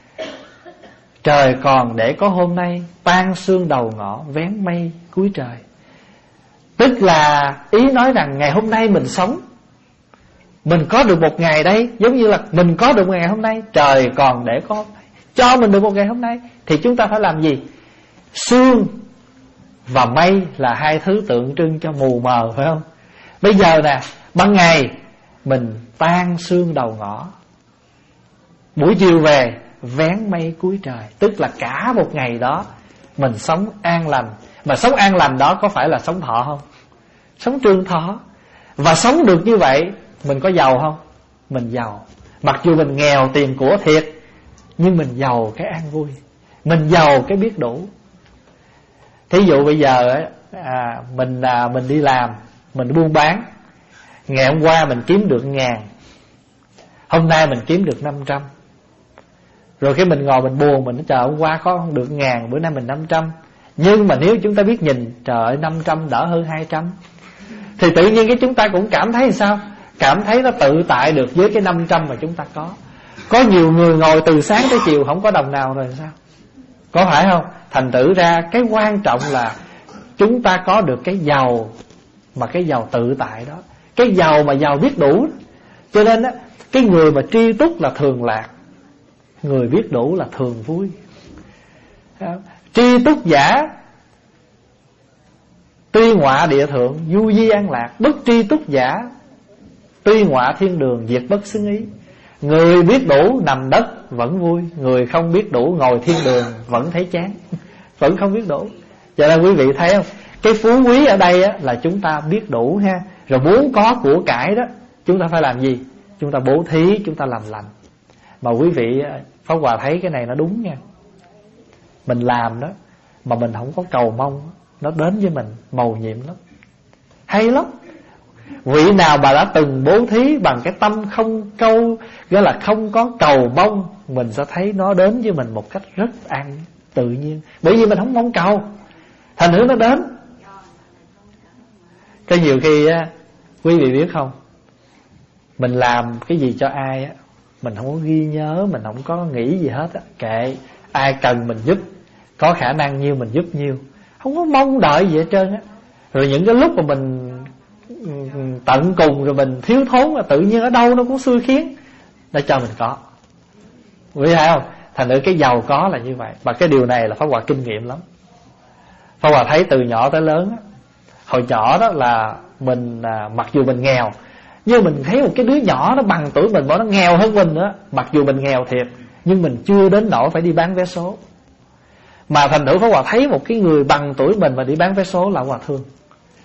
Trời còn để có hôm nay, tan sương đầu ngõ, vén mây cuối trời. Tức là ý nói rằng ngày hôm nay mình sống, mình có được một ngày đây, giống như là mình có được một ngày hôm nay, trời còn để có hôm nay, cho mình được một ngày hôm nay, thì chúng ta phải làm gì? Sương và mây là hai thứ tượng trưng cho mù mờ, phải không? Bây giờ nè, ban ngày mình tan sương đầu ngõ, buổi chiều về vén mây cuối trời. Tức là cả một ngày đó mình sống an lành. Mà sống an lành đó có phải là sống thọ không? Sống trường thọ. Và sống được như vậy, mình có giàu không? Mình giàu. Mặc dù mình nghèo tiền của thiệt, nhưng mình giàu cái an vui, mình giàu cái biết đủ. Thí dụ bây giờ à, mình à, mình đi làm, mình buôn bán. Ngày hôm qua mình kiếm được ngàn, hôm nay mình kiếm được năm trăm. Rồi cái mình ngồi mình buồn, mình nói trời, hôm qua có được ngàn, bữa nay mình năm trăm. Nhưng mà nếu chúng ta biết nhìn, trời ơi, năm trăm đỡ hơn hai trăm, thì tự nhiên cái chúng ta cũng cảm thấy sao? Cảm thấy nó tự tại được với cái năm trăm mà chúng ta có. Có nhiều người ngồi từ sáng tới chiều không có đồng nào rồi sao? Có phải không? Thành thử ra cái quan trọng là chúng ta có được cái giàu, mà cái giàu tự tại đó, cái giàu mà giàu biết đủ. Cho nên á, cái người mà tri túc là thường lạc, người biết đủ là thường vui. Tri túc giả tuy ngọa địa thượng, du di an lạc. Bất tri túc giả tuy ngọa thiên đường, diệt bất xứng ý. Người biết đủ nằm đất vẫn vui, người không biết đủ ngồi thiên đường vẫn thấy chán, vẫn không biết đủ. Cho nên quý vị thấy không, cái phú quý ở đây á, là chúng ta biết đủ ha. Rồi muốn có của cải đó, chúng ta phải làm gì? Chúng ta bố thí, chúng ta làm lành. Mà quý vị, Pháp Hòa thấy cái này nó đúng nha. Mình làm đó mà mình không có cầu mong, nó đến với mình mầu nhiệm lắm, hay lắm. Vị nào bà đã từng bố thí bằng cái tâm không câu, gọi là không có cầu mong, mình sẽ thấy nó đến với mình một cách rất an tự nhiên. Bởi vì mình không mong cầu, thành thử nó đến. Cái nhiều khi á, quý vị biết không, mình làm cái gì cho ai á, mình không có ghi nhớ, mình không có nghĩ gì hết á. Kệ, ai cần mình giúp, có khả năng nhiêu mình giúp nhiêu, không có mong đợi gì hết trơn á. Rồi những cái lúc mà mình tận cùng, rồi mình thiếu thốn, là tự nhiên ở đâu nó cũng xui khiến nó cho mình có. Quý thấy không? Thành thử cái giàu có là như vậy. Và cái điều này là Pháp Hòa kinh nghiệm lắm. Pháp Hòa thấy từ nhỏ tới lớn á. Hồi nhỏ đó là mình à, mặc dù mình nghèo, nhưng mình thấy một cái đứa nhỏ nó bằng tuổi mình, mà nó nghèo hơn mình nữa. Mặc dù mình nghèo thiệt, nhưng mình chưa đến nỗi phải đi bán vé số. Mà thành thử Pháp Hòa thấy một cái người bằng tuổi mình mà đi bán vé số là Hòa thương.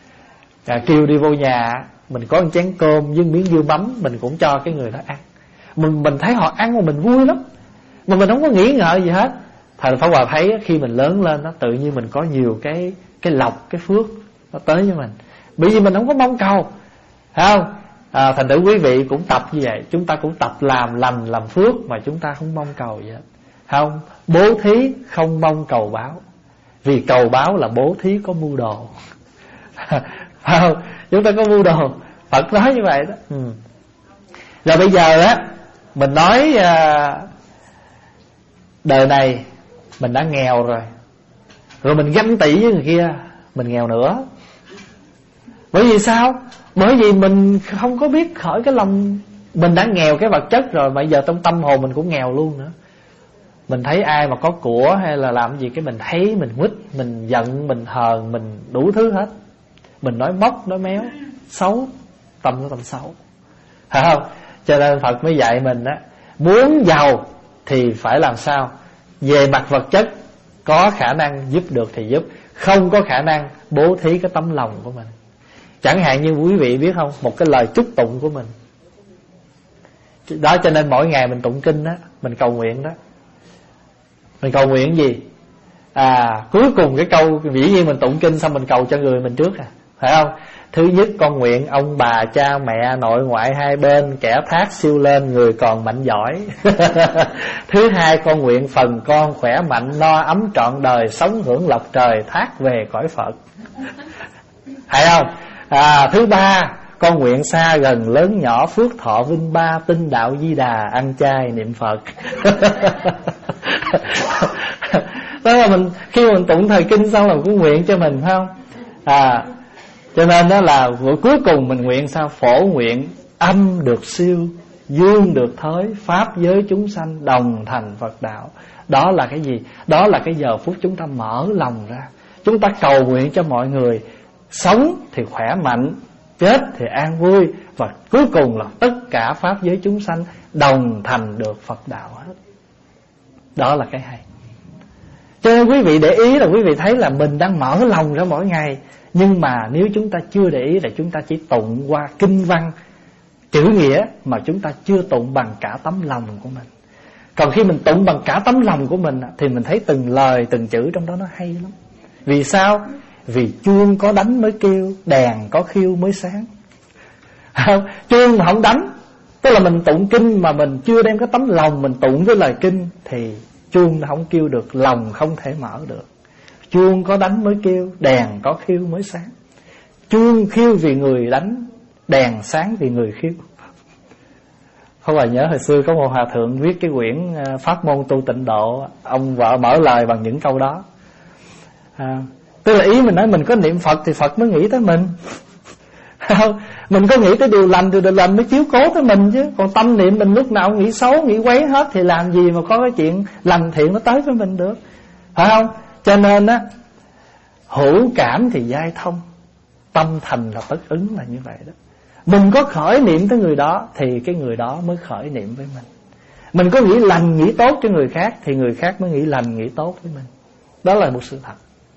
à, Kêu đi vô nhà, mình có một chén cơm với miếng dưa mắm, mình cũng cho cái người đó ăn. Mình mình thấy họ ăn mà mình vui lắm, mà mình không có nghĩ ngợi gì hết. Thành Pháp Hòa thấy khi mình lớn lên đó, tự nhiên mình có nhiều cái cái lộc, cái phước nó tới với mình, bởi vì mình không có mong cầu, phải không? À, thành thử quý vị cũng tập như vậy. Chúng ta cũng tập làm lành làm phước mà chúng ta không mong cầu gì hết, không? Bố thí không mong cầu báo, vì cầu báo là bố thí có mưu đồ. Phải không? Chúng ta có mưu đồ, Phật nói như vậy đó. ừ. Rồi bây giờ á, mình nói à, đời này mình đã nghèo rồi, rồi mình ganh tị với người kia mình nghèo nữa. Bởi vì sao? Bởi vì mình không có biết khởi cái lòng. Mình đã nghèo cái vật chất rồi, mà giờ trong tâm hồn mình cũng nghèo luôn nữa. Mình thấy ai mà có của hay là làm gì, cái mình thấy mình quýt, mình giận, mình hờn, mình đủ thứ hết. Mình nói móc, nói méo, xấu, tâm nó tâm xấu, phải không? Cho nên Phật mới dạy mình á, muốn giàu thì phải làm sao? Về mặt vật chất có khả năng giúp được thì giúp, không có khả năng bố thí cái tấm lòng của mình. Chẳng hạn như quý vị biết không, một cái lời chúc tụng của mình đó, cho nên mỗi ngày mình tụng kinh đó, mình cầu nguyện đó. Mình cầu nguyện gì? À, cuối cùng cái câu, dĩ nhiên mình tụng kinh xong mình cầu cho người mình trước à, phải không? Thứ nhất, con nguyện ông bà cha mẹ nội ngoại hai bên kẻ thác siêu lên, người còn mạnh giỏi. Thứ hai, con nguyện phần con khỏe mạnh no ấm trọn đời, sống hưởng lộc trời, thác về cõi Phật. Phải không? À, thứ ba, con nguyện xa gần lớn nhỏ phước thọ vinh ba, tinh đạo di đà, ăn chay niệm Phật. Đó là mình, khi mình tụng thời kinh xong là cũng nguyện cho mình, phải không? À, cho nên đó là cuối cùng mình nguyện sao? Phổ nguyện âm được siêu, dương được thới, pháp giới chúng sanh đồng thành Phật đạo. Đó là cái gì? Đó là cái giờ phút chúng ta mở lòng ra, chúng ta cầu nguyện cho mọi người sống thì khỏe mạnh, chết thì an vui, và cuối cùng là tất cả pháp giới chúng sanh đồng thành được Phật đạo hết. Đó là cái hay. Cho nên quý vị để ý là quý vị thấy là mình đang mở lòng ra mỗi ngày. Nhưng mà nếu chúng ta chưa để ý là chúng ta chỉ tụng qua kinh văn chữ nghĩa, mà chúng ta chưa tụng bằng cả tấm lòng của mình. Còn khi mình tụng bằng cả tấm lòng của mình thì mình thấy từng lời từng chữ trong đó nó hay lắm. Vì sao? Vì chuông có đánh mới kêu, đèn có khiêu mới sáng. Chuông mà không đánh, tức là mình tụng kinh mà mình chưa đem cái tấm lòng mình tụng với lời kinh, thì chuông nó không kêu được, lòng không thể mở được. Chuông có đánh mới kêu, đèn có khiêu mới sáng. Chuông khiêu vì người đánh, đèn sáng vì người khiêu. Không phải nhớ hồi xưa có một hòa thượng viết cái quyển Pháp môn tu tịnh độ, ông vợ mở lời bằng những câu đó. à, Tức là ý mình nói mình có niệm Phật thì Phật mới nghĩ tới mình. Không, mình có nghĩ tới điều lành thì điều lành mới chiếu cố tới mình chứ. Còn tâm niệm mình lúc nào nghĩ xấu, nghĩ quấy hết, thì làm gì mà có cái chuyện lành thiện nó tới với mình được, phải không? Cho nên á, hữu cảm thì giai thông, tâm thành là tất ứng, là như vậy đó. Mình có khởi niệm tới người đó thì cái người đó mới khởi niệm với mình. Mình có nghĩ lành, nghĩ tốt cho người khác thì người khác mới nghĩ lành, nghĩ tốt với mình. Đó là một sự thật.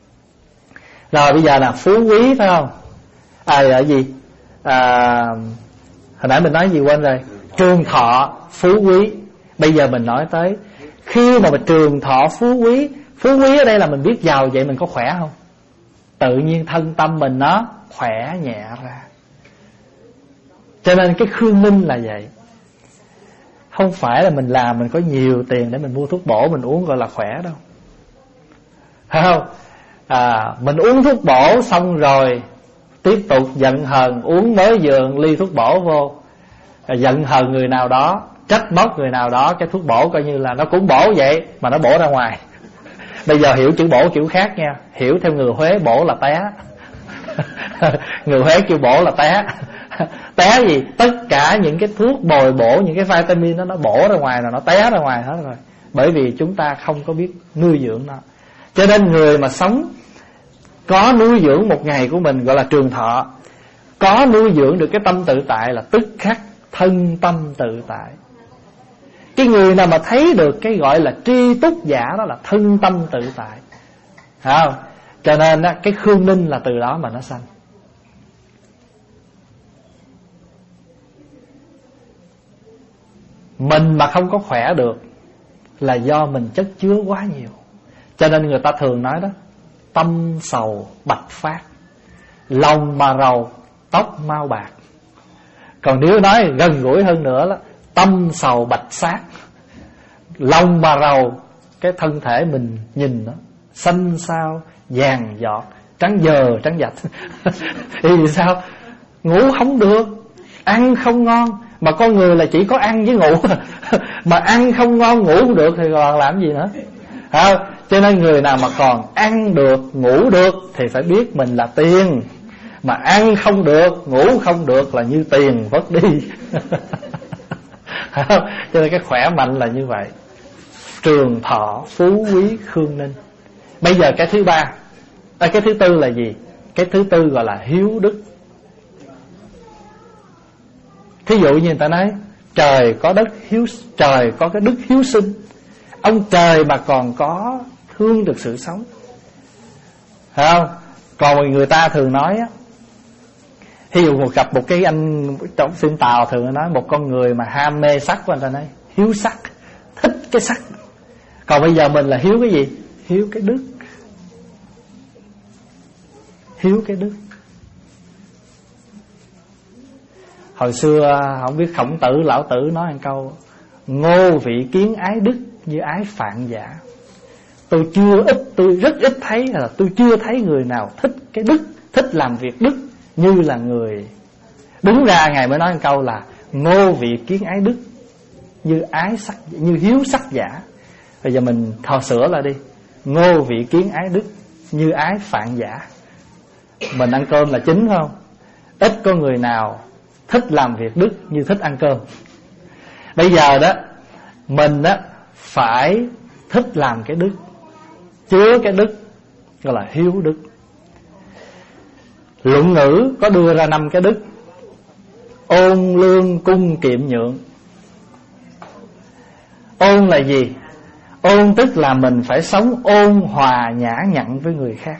Rồi bây giờ là phú quý, phải không? À là gì? À, hồi nãy mình nói gì quên rồi. Trường thọ, phú quý. Bây giờ mình nói tới khi mà mình trường thọ phú quý. Phú quý ở đây là mình biết giàu, vậy mình có khỏe không? Tự nhiên thân tâm mình nó khỏe nhẹ ra. Cho nên cái khương minh là vậy. Không phải là mình làm mình có nhiều tiền để mình mua thuốc bổ mình uống gọi là khỏe đâu, phải không? À, mình uống thuốc bổ xong rồi tiếp tục giận hờn, uống mới giường ly thuốc bổ vô, giận hờn người nào đó, trách móc người nào đó, cái thuốc bổ coi như là nó cũng bổ vậy mà nó bổ ra ngoài. Bây giờ hiểu chữ bổ kiểu khác nha. Hiểu theo người Huế bổ là té. Người Huế kêu bổ là té. Té gì? Tất cả những cái thuốc bồi bổ, những cái vitamin đó nó bổ ra ngoài là nó té ra ngoài hết rồi. Bởi vì chúng ta không có biết nuôi dưỡng nó. Cho nên người mà sống có nuôi dưỡng một ngày của mình gọi là trường thọ. Có nuôi dưỡng được cái tâm tự tại là tức khắc thân tâm tự tại. Cái người nào mà thấy được cái gọi là tri túc giả đó là thân tâm tự tại, phải không? Cho nên đó, cái khương ninh là từ đó mà nó sanh. Mình mà không có khỏe được là do mình chất chứa quá nhiều. Cho nên người ta thường nói đó, tâm sầu bạch phát, lòng mà rầu tóc mau bạc. Còn nếu nói gần gũi hơn nữa là tâm sầu bạch sát, lòng mà rầu cái thân thể mình nhìn nó xanh xao vàng giọt, trắng dờ trắng dạch. Vì sao? Ngủ không được, ăn không ngon. Mà con người là chỉ có ăn với ngủ. Mà ăn không ngon, ngủ không được thì còn làm gì nữa, à, cho nên người nào mà còn ăn được, ngủ được thì phải biết mình là tiền. Mà ăn không được, ngủ không được là như tiền vất đi. Cho nên cái khỏe mạnh là như vậy. Trường thọ phú quý khương ninh. Bây giờ cái thứ ba, à, cái thứ tư là gì? Cái thứ tư gọi là hiếu đức. Thí dụ như người ta nói trời có đất hiếu, trời có cái đức hiếu sinh. Ông trời mà còn có thương được sự sống, phải không? Còn người ta thường nói á, thí dụ gặp một cái anh trong phim Tàu thường nói một con người mà ham mê sắc, của anh ta nói hiếu sắc, thích cái sắc. Còn bây giờ mình là hiếu cái gì? Hiếu cái đức. Hiếu cái đức. Hồi xưa không biết Khổng Tử, Lão Tử nói một câu: ngô vị kiến ái đức như ái phạn giả. Tôi chưa ít, tôi rất ít thấy, là tôi chưa thấy người nào thích cái đức, thích làm việc đức như là người. Đúng ra Ngài mới nói một câu là ngô vị kiến ái đức như ái sắc, như hiếu sắc giả. Bây giờ mình thò sửa lại đi, ngô vị kiến ái đức như ái phạn giả. Mình ăn cơm là chính không? Ít có người nào thích làm việc đức như thích ăn cơm. Bây giờ đó mình đó phải thích làm cái đức, chứa cái đức, gọi là hiếu đức. Luận ngữ có đưa ra năm cái đức: ôn lương cung kiệm nhượng. Ôn là gì? Ôn tức là mình phải sống ôn hòa nhã nhặn với người khác.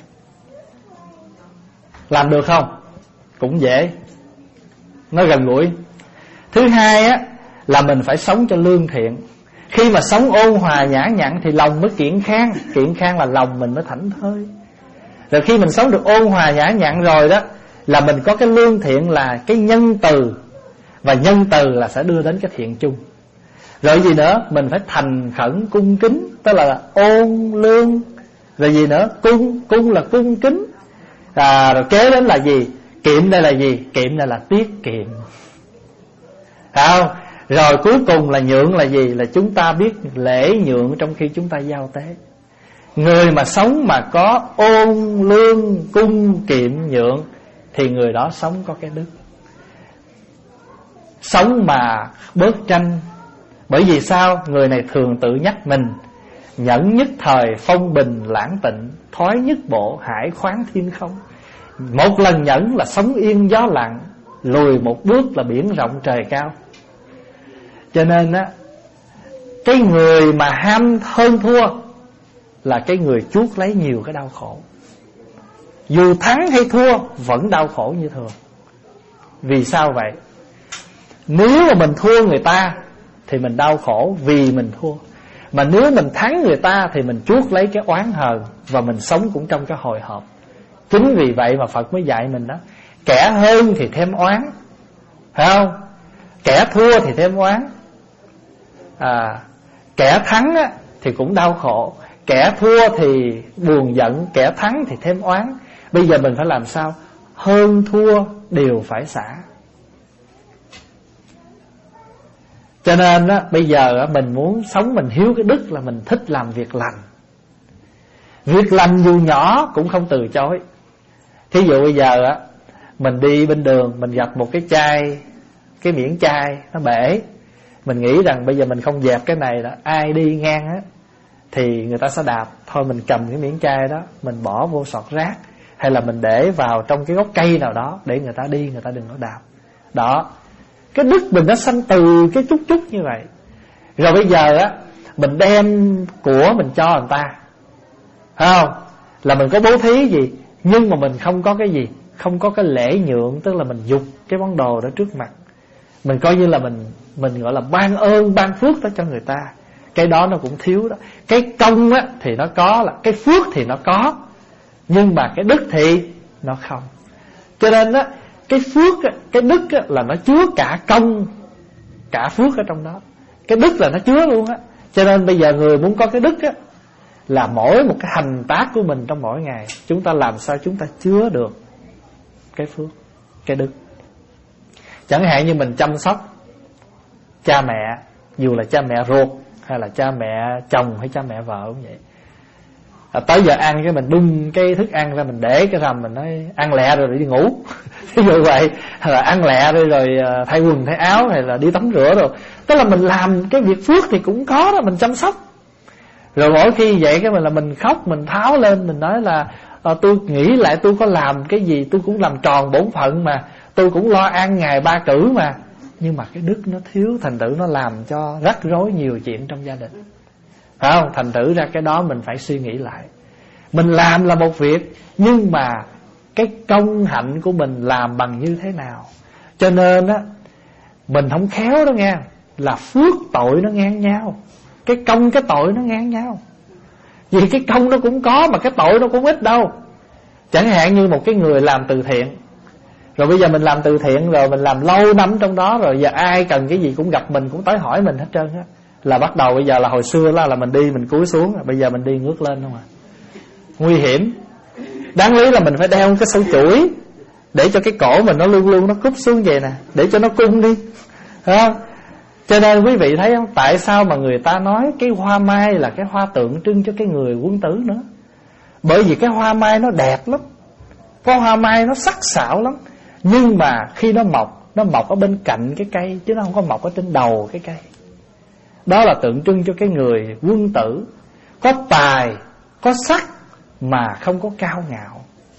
Làm được không? Cũng dễ, nó gần gũi. Thứ hai á là mình phải sống cho lương thiện. Khi mà sống ôn hòa nhã nhặn thì lòng mới kiện khang. Kiện khang là lòng mình mới thảnh thơi. Rồi khi mình sống được ôn hòa nhã nhặn rồi đó, là mình có cái lương thiện, là cái nhân từ. Và nhân từ là sẽ đưa đến cái thiện chung. Rồi gì nữa? Mình phải thành khẩn cung kính, tức là ôn lương. Rồi gì nữa? Cung, cung là cung kính. À, rồi kế đến là gì? Kiệm đây là gì? Kiệm đây là tiết kiệm. Phải không? Rồi cuối cùng là nhượng là gì? Là chúng ta biết lễ nhượng trong khi chúng ta giao tế. Người mà sống mà có ôn lương cung kiệm nhượng thì người đó sống có cái đức. Sống mà bớt tranh. Bởi vì sao? Người này thường tự nhắc mình: nhẫn nhất thời phong bình lãng tịnh, thoái nhất bộ hải khoáng thiên không. Một lần nhẫn là sống yên gió lặng, lùi một bước là biển rộng trời cao. Cho nên á, cái người mà ham hơn thua là cái người chuốc lấy nhiều cái đau khổ. Dù thắng hay thua vẫn đau khổ như thường. Vì sao vậy? Nếu mà mình thua người ta thì mình đau khổ vì mình thua. Mà nếu mình thắng người ta thì mình chuốc lấy cái oán hờn, và mình sống cũng trong cái hồi hộp. Chính vì vậy mà Phật mới dạy mình đó: kẻ hơn thì thêm oán, phải không? Kẻ thua thì thêm oán. à, Kẻ thắng á, thì cũng đau khổ. Kẻ thua thì buồn giận, kẻ thắng thì thêm oán. Bây giờ mình phải làm sao? Hơn thua đều phải xả. Cho nên á, bây giờ á, mình muốn sống mình hiếu cái đức là mình thích làm việc lành. Việc lành dù nhỏ cũng không từ chối. Thí dụ bây giờ á, mình đi bên đường, mình gặp một cái chai, cái miệng chai nó bể. Mình nghĩ rằng bây giờ mình không dẹp cái này đó, ai đi ngang á thì người ta sẽ đạp. Thôi mình cầm cái miệng chai đó, mình bỏ vô sọt rác, hay là mình để vào trong cái gốc cây nào đó để người ta đi, người ta đừng có đạp. Đó, cái đức mình nó sanh từ cái chút chút như vậy. Rồi bây giờ á, mình đem của mình cho người ta, phải không? Là mình có bố thí gì, nhưng mà mình không có cái gì, không có cái lễ nhượng, tức là mình giục cái món đồ đó trước mặt. Mình coi như là mình mình gọi là ban ơn ban phước đó cho người ta. Cái đó nó cũng thiếu đó. Cái công á thì nó có, là cái phước thì nó có, nhưng mà cái đức thì nó không. Cho nên á, cái phước á, cái đức á, là nó chứa cả công cả phước ở trong đó. Cái đức là nó chứa luôn á. Cho nên bây giờ người muốn có cái đức á, là mỗi một cái hành tác của mình trong mỗi ngày, chúng ta làm sao chúng ta chứa được cái phước, cái đức. Chẳng hạn như mình chăm sóc cha mẹ, dù là cha mẹ ruột hay là cha mẹ chồng hay cha mẹ vợ cũng vậy. À, tới giờ ăn cái mình đun cái thức ăn ra, mình để cái rằm, mình nói ăn lẹ rồi đi ngủ ví dụ vậy, hay là ăn lẹ rồi rồi thay quần thay áo, hay là đi tắm rửa rồi. Tức là mình làm cái việc phước thì cũng có đó, mình chăm sóc. Rồi mỗi khi vậy cái mình là mình khóc, mình tháo lên, mình nói là à, tôi nghĩ lại tôi có làm cái gì, tôi cũng làm tròn bổn phận mà, tôi cũng lo ăn ngày ba cử mà. Nhưng mà cái đức nó thiếu, thành thử nó làm cho rắc rối nhiều chuyện trong gia đình, phải không? Thành thử ra cái đó mình phải suy nghĩ lại. Mình làm là một việc, nhưng mà cái công hạnh của mình làm bằng như thế nào. Cho nên á, mình không khéo đó nghe, là phước tội nó ngang nhau, cái công cái tội nó ngang nhau. Vì cái công nó cũng có, mà cái tội nó cũng ít đâu. Chẳng hạn như một cái người làm từ thiện, rồi bây giờ mình làm từ thiện rồi mình làm lâu năm trong đó, rồi giờ ai cần cái gì cũng gặp mình, cũng tới hỏi mình hết trơn á. Là bắt đầu bây giờ là hồi xưa là, là mình đi mình cúi xuống, bây giờ mình đi ngước lên không à. Nguy hiểm. Đáng lý là mình phải đeo cái sâu chuỗi để cho cái cổ mình nó luôn luôn nó cúp xuống vậy nè, để cho nó cung đi, phải không? Cho nên quý vị thấy không, tại sao mà người ta nói cái hoa mai là cái hoa tượng trưng cho cái người quân tử nữa? Bởi vì cái hoa mai nó đẹp lắm, có hoa mai nó sắc sảo lắm, nhưng mà khi nó mọc, nó mọc ở bên cạnh cái cây, chứ nó không có mọc ở trên đầu cái cây. Đó là tượng trưng cho cái người quân tử, có tài, có sắc mà không có cao ngạo.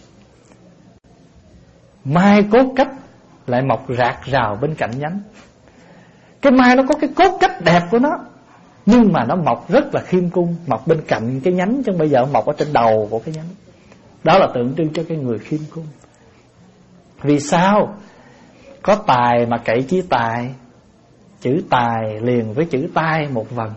Mai cốt cách lại mọc rạc rào bên cạnh nhánh. Cái mai nó có cái cốt cách đẹp của nó, nhưng mà nó mọc rất là khiêm cung, mọc bên cạnh cái nhánh, chứ bây giờ mọc ở trên đầu của cái nhánh. Đó là tượng trưng cho cái người khiêm cung. Vì sao? Có tài mà cậy chí tài, chữ tài liền với chữ tai một vần,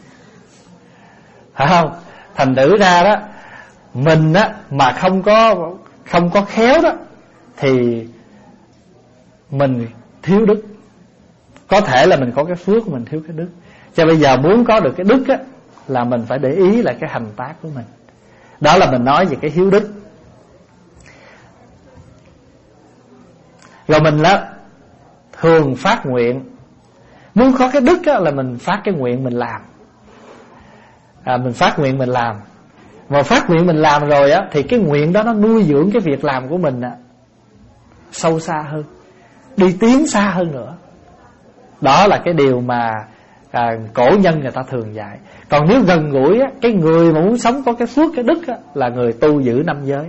phải không? Thành thử ra đó, mình á mà không có không có khéo đó thì mình thiếu đức. Có thể là mình có cái phước, mình thiếu cái đức. Cho bây giờ muốn có được cái đức á, là mình phải để ý lại cái hành tác của mình. Đó là mình nói về cái hiếu đức. Rồi mình á thường phát nguyện. Muốn có cái đức á, là mình phát cái nguyện mình làm. à, Mình phát nguyện mình làm. Mà phát nguyện mình làm rồi á, thì cái nguyện đó nó nuôi dưỡng cái việc làm của mình á, sâu xa hơn, đi tiến xa hơn nữa. Đó là cái điều mà à, cổ nhân người ta thường dạy. Còn nếu gần gũi á, cái người mà muốn sống có cái phước cái đức á, là người tu giữ năm giới,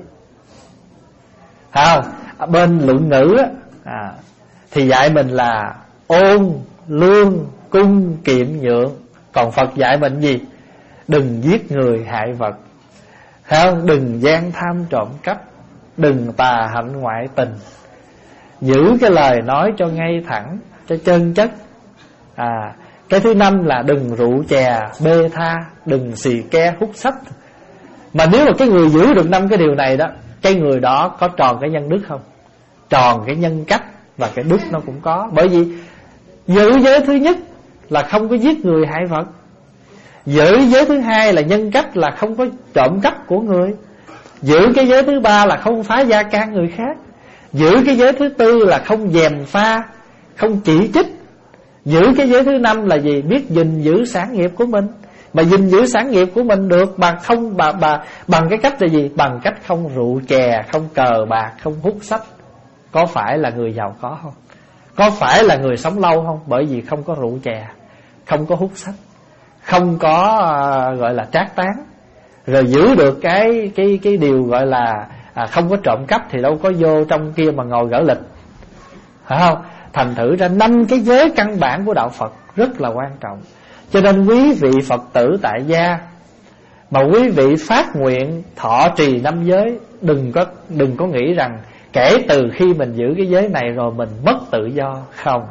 phải không? À, bên Luận Ngữ á, à, thì dạy mình là ôn, lương, cung, kiệm, nhượng. Còn Phật dạy mình gì? Đừng giết người hại vật, phải không? Đừng gian tham trộm cắp, đừng tà hạnh ngoại tình, giữ cái lời nói cho ngay thẳng, cho chân chất. À, cái thứ năm là đừng rượu chè bê tha, đừng xì ke hút sách. Mà nếu mà cái người giữ được năm cái điều này đó, cái người đó có tròn cái nhân đức không? Tròn cái nhân cách, và cái đức nó cũng có. Bởi vì giữ giới thứ nhất là không có giết người hại vật, giữ giới thứ hai là nhân cách, là không có trộm cắp của người, giữ cái giới thứ ba là không phá gia can người khác, giữ cái giới thứ tư là không gièm pha, không chỉ trích, giữ cái giới thứ năm là gì? Biết gìn giữ sản nghiệp của mình. Mà gìn giữ sản nghiệp của mình được bằng không bà, bà, bằng cái cách là gì? Bằng cách không rượu chè, không cờ bạc, không hút sách. Có phải là người giàu có không? Có phải là người sống lâu không? Bởi vì không có rượu chè, không có hút sách, không có uh, gọi là trác tán. Rồi giữ được cái cái cái điều gọi là à, không có trộm cắp, thì đâu có vô trong kia mà ngồi gỡ lịch, phải không? Thành thử ra năm cái giới căn bản của đạo Phật rất là quan trọng. Cho nên quý vị Phật tử tại gia mà quý vị phát nguyện thọ trì năm giới, đừng có đừng có nghĩ rằng kể từ khi mình giữ cái giới này rồi mình mất tự do. Không,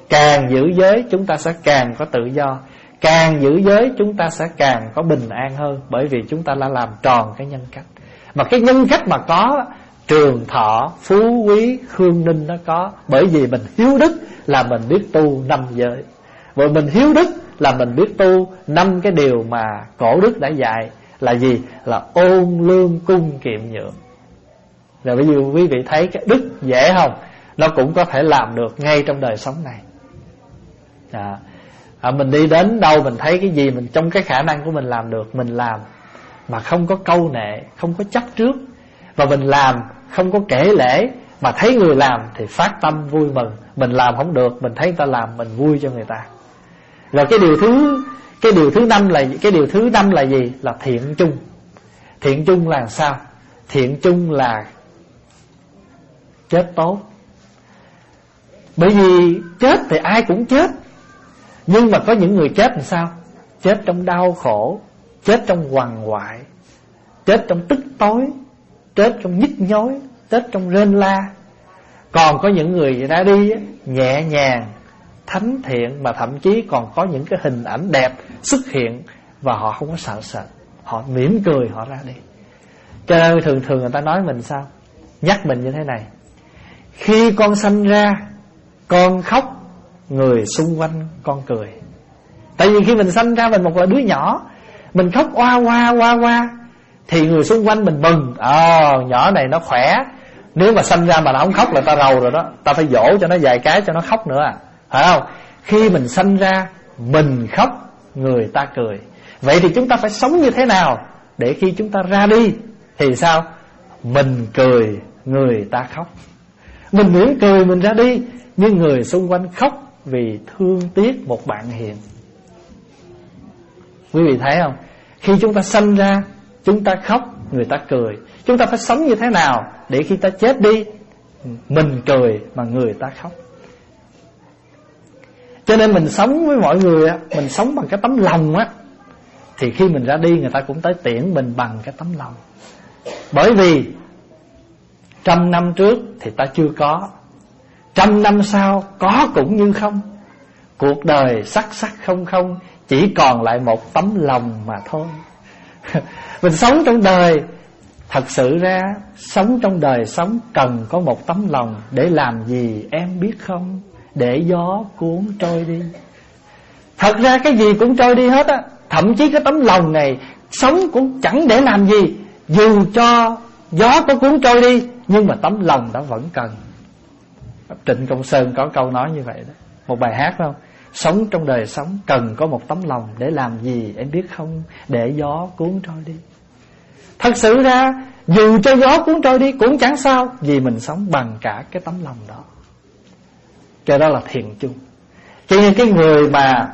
Càng giữ giới chúng ta sẽ càng có tự do. Càng giữ giới chúng ta sẽ càng có bình an hơn. Bởi vì chúng ta đã làm tròn cái nhân cách. Mà cái nhân cách mà có, trường thọ, phú quý, hương ninh nó có. Bởi vì mình hiếu đức là mình biết tu năm giới. Bởi mình hiếu đức là mình biết tu năm cái điều mà cổ đức đã dạy. Là gì? Là ôn lương cung kiệm nhượng. Rồi bây giờ quý vị thấy cái đức dễ không? Nó cũng có thể làm được ngay trong đời sống này. à, à, Mình đi đến đâu mình thấy cái gì mình trong cái khả năng của mình làm được, mình làm. Mà không có câu nệ, không có chấp trước. Và mình làm không có kể lễ. Mà thấy người làm thì phát tâm vui mừng. Mình làm không được, mình thấy người ta làm, mình vui cho người ta. Rồi cái điều thứ Cái điều thứ năm là Cái điều thứ năm là gì? Là thiện chung. Thiện chung là sao? Thiện chung là chết tốt. Bởi vì chết thì ai cũng chết. Nhưng mà có những người chết làm sao? Chết trong đau khổ, chết trong quằn quại, chết trong tức tối, chết trong nhức nhối, chết trong rên la. Còn có những người ra đi nhẹ nhàng, thánh thiện, mà thậm chí còn có những cái hình ảnh đẹp xuất hiện. Và họ không có sợ sệt, họ mỉm cười họ ra đi. Cho nên thường thường người ta nói mình sao? Nhắc mình như thế này: khi con sanh ra, con khóc, người xung quanh con cười. Tại vì khi mình sanh ra, mình một là đứa nhỏ, mình khóc oa oa oa oa, thì người xung quanh mình mừng. Ờ à, nhỏ này nó khỏe. Nếu mà sanh ra mà nó không khóc là ta rầu rồi đó. Ta phải dỗ cho nó vài cái cho nó khóc nữa à, phải không? Khi mình sanh ra, mình khóc, người ta cười. Vậy thì chúng ta phải sống như thế nào để khi chúng ta ra đi thì sao? Mình cười, người ta khóc. Mình mỉm cười mình ra đi, nhưng người xung quanh khóc vì thương tiếc một bạn hiền. Quý vị thấy không? Khi chúng ta sanh ra, chúng ta khóc, người ta cười. Chúng ta phải sống như thế nào để khi ta chết đi, mình cười mà người ta khóc. Cho nên mình sống với mọi người á, mình sống bằng cái tấm lòng á, thì khi mình ra đi người ta cũng tới tiễn mình bằng cái tấm lòng. Bởi vì trăm năm trước thì ta chưa có, trăm năm sau có cũng như không. Cuộc đời sắc sắc không không, chỉ còn lại một tấm lòng mà thôi. Mình sống trong đời, thật sự ra sống trong đời sống cần có một tấm lòng. Để làm gì em biết không? Để gió cuốn trôi đi. Thật ra cái gì cũng trôi đi hết á. Thậm chí cái tấm lòng này sống cũng chẳng để làm gì. Dù cho gió có cuốn trôi đi, nhưng mà tấm lòng đó vẫn cần. Trịnh Công Sơn có câu nói như vậy đó, một bài hát không? Sống trong đời sống cần có một tấm lòng. Để làm gì em biết không? Để gió cuốn trôi đi. Thật sự ra dù cho gió cuốn trôi đi cũng chẳng sao, vì mình sống bằng cả cái tấm lòng đó. Cái đó là thiện chung. Cho nên cái người mà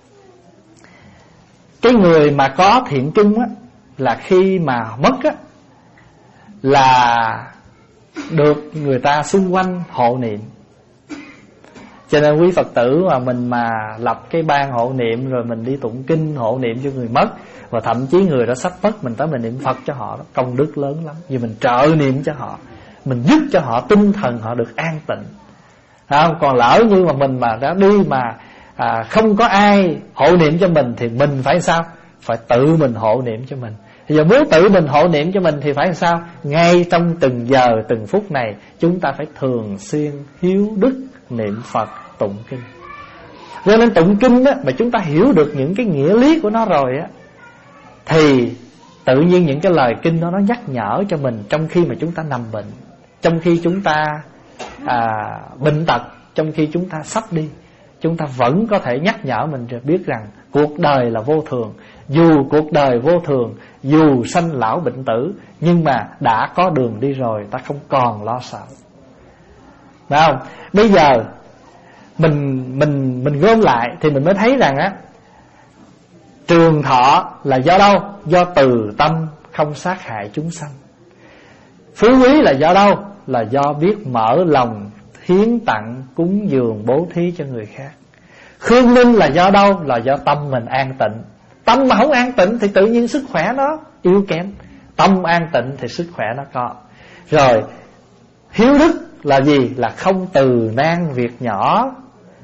Cái người mà có thiện chung á, là khi mà mất á, là được người ta xung quanh hộ niệm. Cho nên quý Phật tử mà mình mà lập cái ban hộ niệm, rồi mình đi tụng kinh hộ niệm cho người mất, và thậm chí người đó sắp mất, mình tới mình niệm Phật cho họ đó, công đức lớn lắm. Vì mình trợ niệm cho họ, mình giúp cho họ tinh thần họ được an tịnh. Không? Còn lỡ như mà mình mà đã đi mà à, không có ai hộ niệm cho mình, thì mình phải sao? Phải tự mình hộ niệm cho mình. Thì giờ muốn tự mình hộ niệm cho mình thì phải sao? Ngay trong từng giờ từng phút này, chúng ta phải thường xuyên hiếu đức niệm Phật tụng kinh. Cho nên tụng kinh á, mà chúng ta hiểu được những cái nghĩa lý của nó rồi á, thì tự nhiên những cái lời kinh đó nó nhắc nhở cho mình trong khi mà chúng ta nằm bệnh, trong khi chúng ta à, bệnh tật, trong khi chúng ta sắp đi, chúng ta vẫn có thể nhắc nhở mình biết rằng cuộc đời là vô thường. Dù cuộc đời vô thường, dù sanh lão bệnh tử, nhưng mà đã có đường đi rồi, ta không còn lo sợ. Phải không? Bây giờ mình mình mình gom lại thì mình mới thấy rằng á, trường thọ là do đâu? Do từ tâm không sát hại chúng sanh. Phú quý là do đâu? Là do biết mở lòng hiến tặng, cúng dường, bố thí cho người khác. Hương linh là do đâu? Là do tâm mình an tịnh. Tâm mà không an tịnh thì tự nhiên sức khỏe nó yếu kém. Tâm an tịnh thì sức khỏe nó có. Rồi hiếu đức là gì? Là không từ nan việc nhỏ,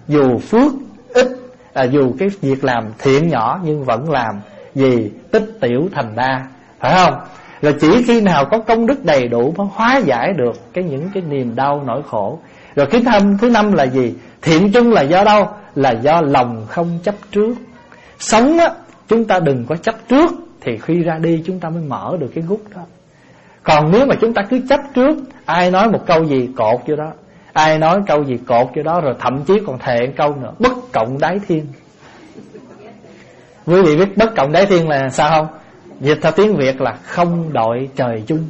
dù phước ít, à, dù cái việc làm thiện nhỏ nhưng vẫn làm gì tích tiểu thành đa, phải không? Rồi chỉ khi nào có công đức đầy đủ mới hóa giải được cái những cái niềm đau nỗi khổ. Rồi cái thâm thứ năm là gì? Thiện chung là do đâu? Là do lòng không chấp trước. Sống á, chúng ta đừng có chấp trước, thì khi ra đi chúng ta mới mở được cái gút đó. Còn nếu mà chúng ta cứ chấp trước, ai nói một câu gì cột vô đó, ai nói câu gì cột vô đó, rồi thậm chí còn thề câu nữa, bất cộng đái thiên. Quý vị biết bất cộng đái thiên là sao không? Dịch theo tiếng Việt là không đội trời chung.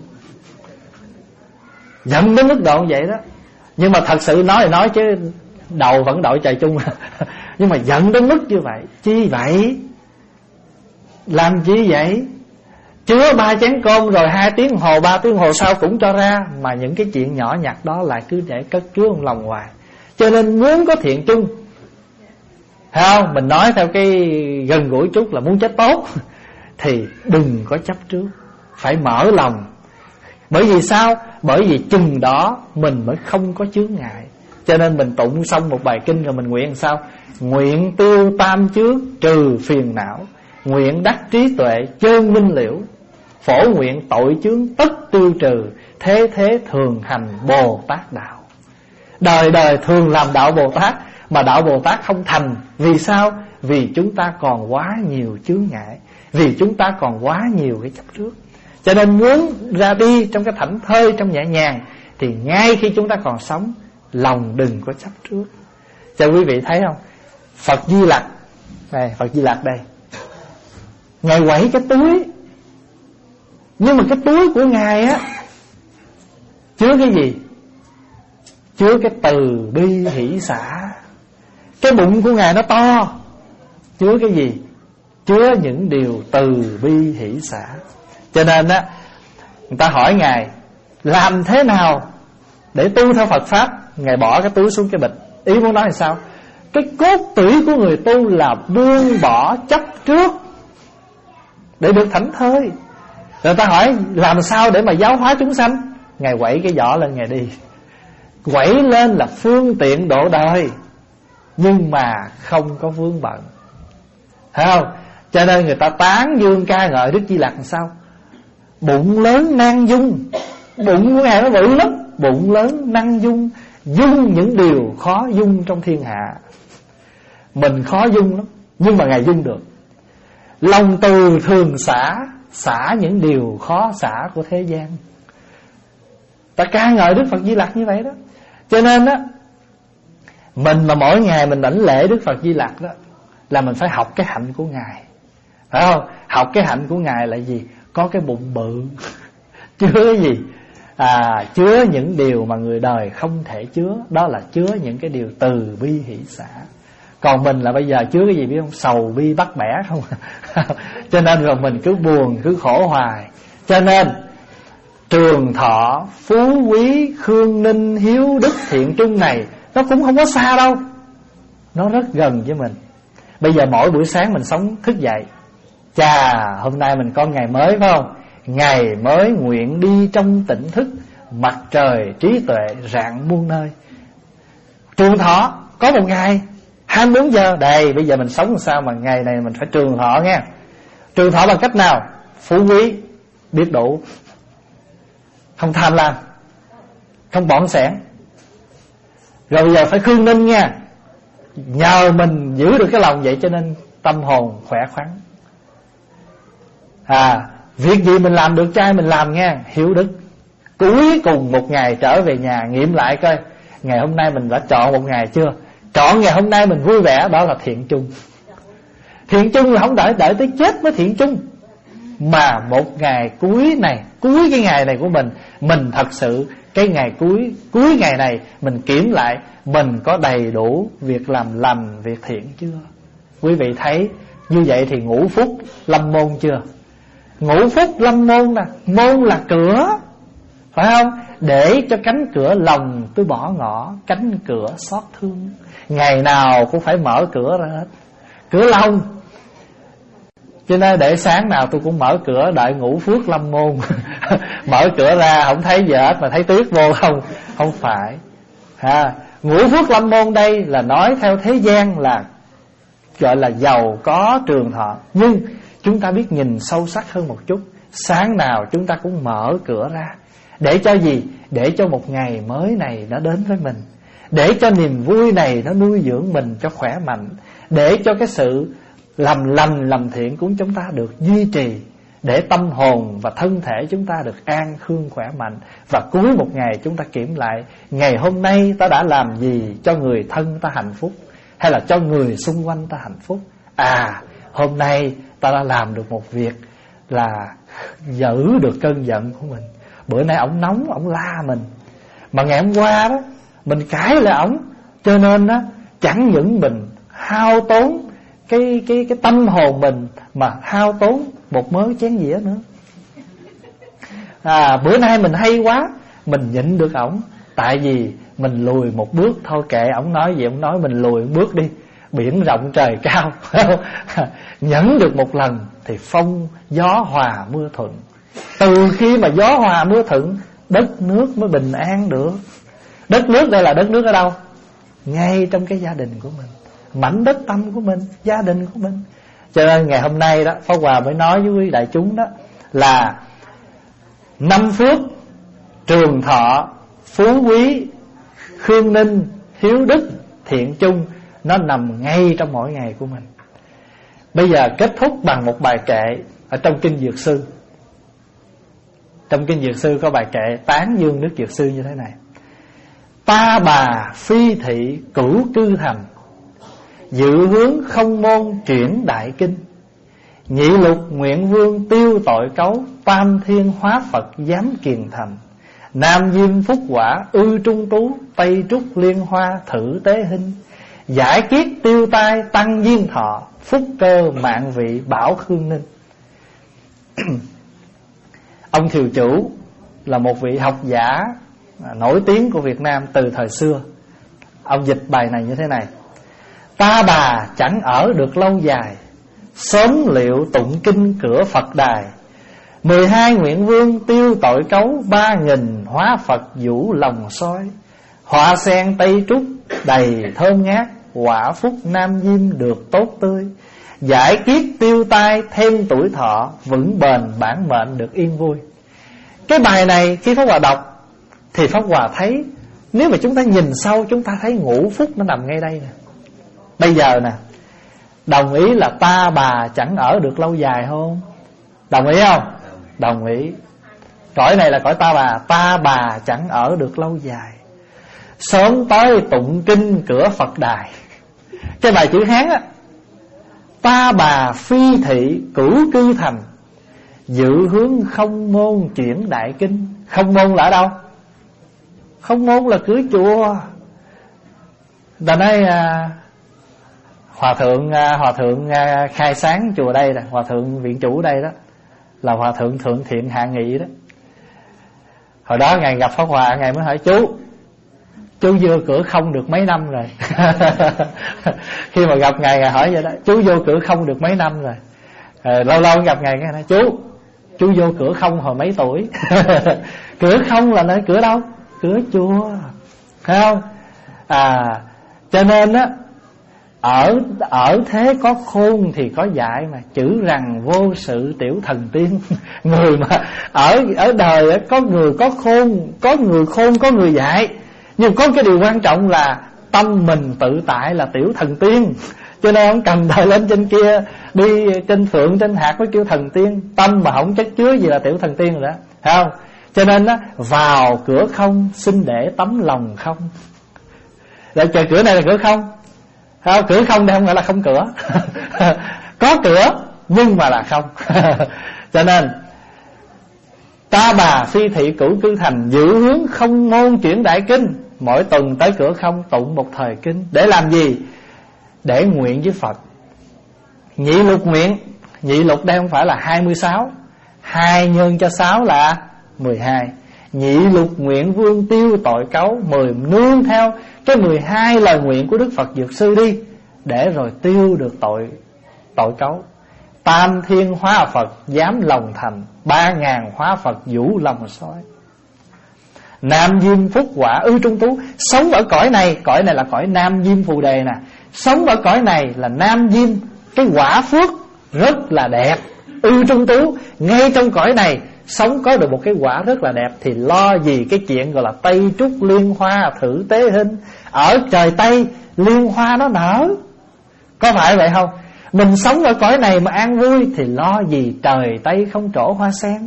Giận đến mức độ như vậy đó. Nhưng mà thật sự nói thì nói chứ đầu vẫn đội trời chung. Nhưng mà giận đến mức như vậy. Chi vậy? Làm chi vậy? Chứa ba chén cơm rồi hai tiếng đồng hồ, ba tiếng đồng hồ sau cũng cho ra. Mà những cái chuyện nhỏ nhặt đó lại cứ để cất chứa trong lòng hoài. Cho nên muốn có thiện chung, thấy không? Mình nói theo cái gần gũi chút là muốn chết tốt, thì đừng có chấp trước, phải mở lòng. Bởi vì sao? Bởi vì chừng đó mình mới không có chướng ngại. Cho nên mình tụng xong một bài kinh rồi mình nguyện sao? Nguyện tiêu tam chướng trừ phiền não, nguyện đắc trí tuệ chơn minh liễu, phổ nguyện tội chướng tất tiêu trừ, thế thế thường hành Bồ Tát đạo. Đời đời thường làm đạo Bồ Tát, mà đạo Bồ Tát không thành. Vì sao? Vì chúng ta còn quá nhiều chướng ngại, vì chúng ta còn quá nhiều cái chấp trước. Cho nên muốn ra đi trong cái thảnh thơi, trong nhẹ nhàng, thì ngay khi chúng ta còn sống, lòng đừng có chấp trước. Cho quý vị thấy không? Phật Di Lặc, đây, Phật Di Lặc đây, Ngài quẩy cái túi, nhưng mà cái túi của Ngài á chứa cái gì? Chứa cái từ bi hỷ xả. Cái bụng của Ngài nó to, chứa cái gì? Chứa những điều từ bi hỷ xả. Cho nên á, người ta hỏi Ngài làm thế nào để tu theo Phật Pháp. Ngài bỏ cái túi xuống cái bịch. Ý muốn nói là sao? Cái cốt tủy của người tu là buông bỏ chấp trước để được thảnh thơi. Rồi người ta hỏi làm sao để mà giáo hóa chúng sanh. Ngài quẩy cái giỏ lên Ngài đi. Quẩy lên là phương tiện độ đời, nhưng mà không có vướng bận, thấy không? Cho nên người ta tán dương ca ngợi Đức Di Lặc làm sao? Bụng lớn năng dung. Bụng của Ngài nó bự lắm. Bụng lớn năng dung, dung những điều khó dung trong thiên hạ. Mình khó dung lắm, nhưng mà Ngài dung được. Lòng từ thường xả, xả những điều khó xả của thế gian. Ta ca ngợi Đức Phật Di Lặc như vậy đó. Cho nên á, mình mà mỗi ngày mình đảnh lễ Đức Phật Di Lặc đó, là mình phải học cái hạnh của Ngài, phải không? Học cái hạnh của Ngài là gì? Có cái bụng bự, chứa gì? À, chứa những điều mà người đời không thể chứa. Đó là chứa những cái điều từ bi hỷ xả. Còn mình là bây giờ chứa cái gì biết không? Sầu bi bắt bẻ không. Cho nên rồi mình cứ buồn, cứ khổ hoài. Cho nên trường thọ, phú quý, khương ninh, hiếu đức, thiện trung này nó cũng không có xa đâu, nó rất gần với mình. Bây giờ mỗi buổi sáng mình sống thức dậy, chà, hôm nay mình có ngày mới phải không? Ngày mới nguyện đi trong tỉnh thức, mặt trời trí tuệ rạng muôn nơi. Trường thọ có một ngày hai mươi bốn giờ. Đây, bây giờ mình sống làm sao mà ngày này mình phải trường thọ nha. Trường thọ bằng cách nào? Phú quý, biết đủ, không tham lam, không bỏng sẻn. Rồi bây giờ phải khương ninh nha. Nhờ mình giữ được cái lòng vậy cho nên tâm hồn khỏe khoắn. À, việc gì mình làm được trai mình làm nha, hiếu đức. Cuối cùng một ngày trở về nhà nghiệm lại coi ngày hôm nay mình đã chọn một ngày chưa. Chọn ngày hôm nay mình vui vẻ, đó là thiện chung. Thiện chung là không đợi đợi tới chết mới thiện chung, mà một ngày cuối này, cuối cái ngày này của mình, mình thật sự cái ngày cuối, cuối ngày này mình kiểm lại mình có đầy đủ việc làm lành, việc thiện chưa. Quý vị thấy như vậy thì ngũ phúc lâm môn chưa? Ngũ phúc lâm môn nè, môn là cửa, phải không? Để cho cánh cửa lòng tôi bỏ ngỏ, cánh cửa xót thương. Ngày nào cũng phải mở cửa ra hết, cửa lòng. Cho nên để sáng nào tôi cũng mở cửa đợi ngũ phước lâm môn. Mở cửa ra không thấy gì hết mà thấy tuyết vô không? Không phải, à, Ngũ phước lâm môn đây là nói theo thế gian là gọi là giàu có trường thọ. Nhưng chúng ta biết nhìn sâu sắc hơn một chút. Sáng nào chúng ta cũng mở cửa ra. Để cho gì? Để cho một ngày mới này nó đến với mình, để cho niềm vui này nó nuôi dưỡng mình cho khỏe mạnh, để cho cái sự làm lành làm thiện của chúng ta được duy trì, để tâm hồn và thân thể chúng ta được an khương khỏe mạnh. Và cuối một ngày chúng ta kiểm lại, ngày hôm nay ta đã làm gì cho người thân ta hạnh phúc, hay là cho người xung quanh ta hạnh phúc. À, hôm nay ta đã làm được một việc là giữ được cơn giận của mình. Bữa nay ổng nóng, ổng la mình, mà ngày hôm qua đó mình cãi lại ổng, cho nên đó chẳng những mình hao tốn cái cái cái tâm hồn mình, mà hao tốn một mớ chén dĩa nữa. À, bữa nay mình hay quá, mình nhịn được ổng, tại vì mình lùi một bước thôi, kệ ổng nói gì ổng nói, mình lùi một bước đi, biển rộng trời cao. Nhẫn được một lần thì phong gió hòa mưa thuận. Từ khi mà gió hòa mưa thuận, đất nước mới bình an được. Đất nước đây là đất nước ở đâu? Ngay trong cái gia đình của mình, mảnh đất tâm của mình, gia đình của mình. Cho nên ngày hôm nay đó, Pháp Hòa mới nói với quý đại chúng đó là năm phước trường thọ, phú quý, khương ninh, hiếu đức, thiện chung, nó nằm ngay trong mỗi ngày của mình. Bây giờ kết thúc bằng một bài kệ ở trong Kinh Dược Sư. Trong Kinh Dược Sư có bài kệ tán dương Đức Dược Sư như thế này: Ta bà phi thị cửu cư thành, dự hướng không môn chuyển đại kinh. Nhị lục nguyện vương tiêu tội cấu, tam thiên hóa Phật dám kiền thành. Nam diêm phúc quả ư trung tú, tây trúc liên hoa thử tế hình. Giải kiết tiêu tai tăng duyên thọ, phúc cơ mạng vị bảo khương ninh. Ông Thiều Chủ là một vị học giả nổi tiếng của Việt Nam từ thời xưa. Ông dịch bài này như thế này: Ta bà chẳng ở được lâu dài, sớm liệu tụng kinh cửa Phật đài. Mười hai nguyện vương tiêu tội cấu, ba nghìn hóa Phật vũ lòng soi. Họa sen tây trúc đầy thơm ngát, quả phúc nam diêm được tốt tươi. Giải kiết tiêu tai thêm tuổi thọ, vững bền bản mệnh được yên vui. Cái bài này khi Pháp Hòa đọc thì Pháp Hòa thấy, nếu mà chúng ta nhìn sâu, chúng ta thấy ngũ phúc nó nằm ngay đây nè. Bây giờ nè, đồng ý là ta bà chẳng ở được lâu dài không? Đồng ý không? Đồng ý. Cõi này là cõi ta bà, ta bà chẳng ở được lâu dài, sớm tới tụng kinh cửa Phật đài. Cái bài chữ Hán á: Ta bà phi thị cửu cư thành, dự hướng không môn chuyển đại kinh. Không môn là ở đâu? Không môn là cửa chùa. Ta nói à, Hòa thượng à, Hòa thượng à, khai sáng chùa đây là Hòa thượng viện chủ đây đó, là Hòa thượng Thượng Thiện Hạ Nghị đó. Hồi đó Ngài gặp Pháp Hòa, Ngài mới hỏi: Chú Chú vô cửa không được mấy năm rồi. Khi mà gặp Ngài, Ngài hỏi vậy đó: Chú vô cửa không được mấy năm rồi. à, Lâu lâu gặp Ngài, Ngài nói: Chú Chú vô cửa không hồi mấy tuổi? Cửa không là nơi cửa đâu? Cửa chùa, thấy không? À, cho nên á, Ở ở thế có khôn thì có dại mà, chữ rằng vô sự tiểu thần tiên. Người mà ở ở đời có người có khôn, có người khôn, có người dại. Nhưng có cái điều quan trọng là tâm mình tự tại là tiểu thần tiên. Cho nên không cầm đời lên trên kia, đi trên phượng trên hạt mới kêu thần tiên. Tâm mà không chất chứa gì là tiểu thần tiên rồi đó, thấy không? Cho nên á, vào cửa không xin để tấm lòng không. Để chờ cửa này là cửa không. Không, cửa không đây không phải là không cửa. Có cửa nhưng mà là không. Cho nên ta bà phi thị cửu cư thành, giữ hướng không môn chuyển đại kinh. Mỗi tuần tới cửa không tụng một thời kinh. Để làm gì? Để nguyện với Phật. Nhị lục nguyện. Nhị lục đây không phải là hai mươi sáu, hai nhân cho sáu là mười hai. Nhị lục nguyện vương tiêu tội cấu, mười nương theo cái mười hai lời nguyện của Đức Phật Dược Sư đi, để rồi tiêu được tội tội cấu. Tam thiên hóa Phật dám lòng thành, ba ngàn hóa Phật vũ lòng soi. Nam diêm phúc quả ư trung tú. Sống ở cõi này, cõi này là cõi nam diêm phù đề nè. Sống ở cõi này là nam diêm, cái quả phước rất là đẹp. Ư trung tú, ngay trong cõi này sống có được một cái quả rất là đẹp, thì lo gì cái chuyện gọi là Tây Trúc Liên Hoa thử tế hình. Ở trời Tây liên hoa nó nở, có phải vậy không? Mình sống ở cõi này mà an vui thì lo gì trời Tây không trổ hoa sen.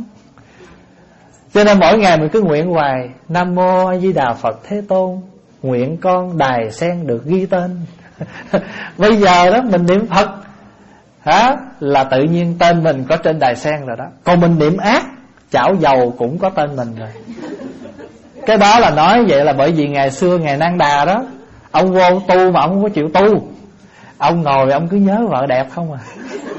Cho nên mỗi ngày mình cứ nguyện hoài: Nam Mô A Di Đà Phật Thế Tôn, nguyện con đài sen được ghi tên. Bây giờ đó mình niệm Phật hả, là tự nhiên tên mình có trên đài sen rồi đó. Còn mình niệm ác, chảo dầu cũng có tên mình rồi. Cái đó là nói vậy là bởi vì ngày xưa Ngài Nang Đà đó, ông vô tu mà ông không có chịu tu. Ông ngồi ông cứ nhớ vợ đẹp không à.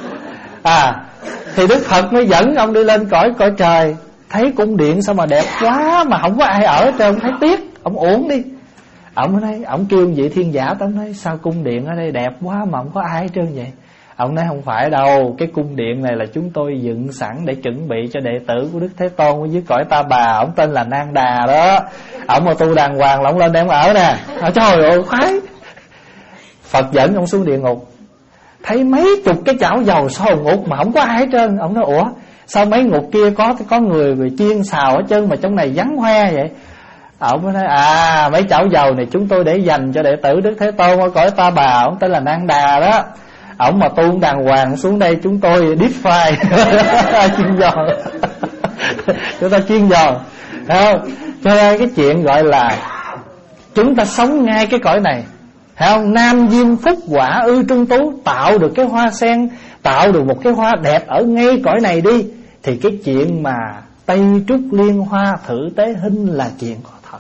À thì Đức Phật mới dẫn ông đi lên cõi cõi trời. Thấy cung điện sao mà đẹp quá mà không có ai ở trơn, ông thấy tiếc, ông uổng đi. Ông nói, ông kêu vị thiên giả, ông nói sao cung điện ở đây đẹp quá mà không có ai hết trơn vậy. Ông nói không phải đâu, cái cung điện này là chúng tôi dựng sẵn để chuẩn bị cho đệ tử của Đức Thế Tôn ở dưới cõi Ta Bà. Ông tên là Nang Đà đó. Ông mà tu đàng hoàng là ông lên để ông ở nè. À, trời ơi khoái. Phật dẫn ông xuống địa ngục, thấy mấy chục cái chảo dầu sôi ngục mà không có ai hết trơn. Ông nói ủa sao mấy ngục kia có có người người chiên xào hết trơn mà trong này vắng hoe vậy. Ông mới nói à mấy chảo dầu này chúng tôi để dành cho đệ tử Đức Thế Tôn ở cõi Ta Bà. Ông tên là Nang Đà đó. Ông mà tu đàng hoàng xuống đây chúng tôi deep fry chiên giòn. Chúng ta chiên giòn, không? Cho nên cái chuyện gọi là chúng ta sống ngay cái cõi này, thấy không? Nam diêm phúc quả ư trung tú, tạo được cái hoa sen, tạo được một cái hoa đẹp ở ngay cõi này đi, thì cái chuyện mà Tây Trúc Liên Hoa thử tế hình là chuyện có thật.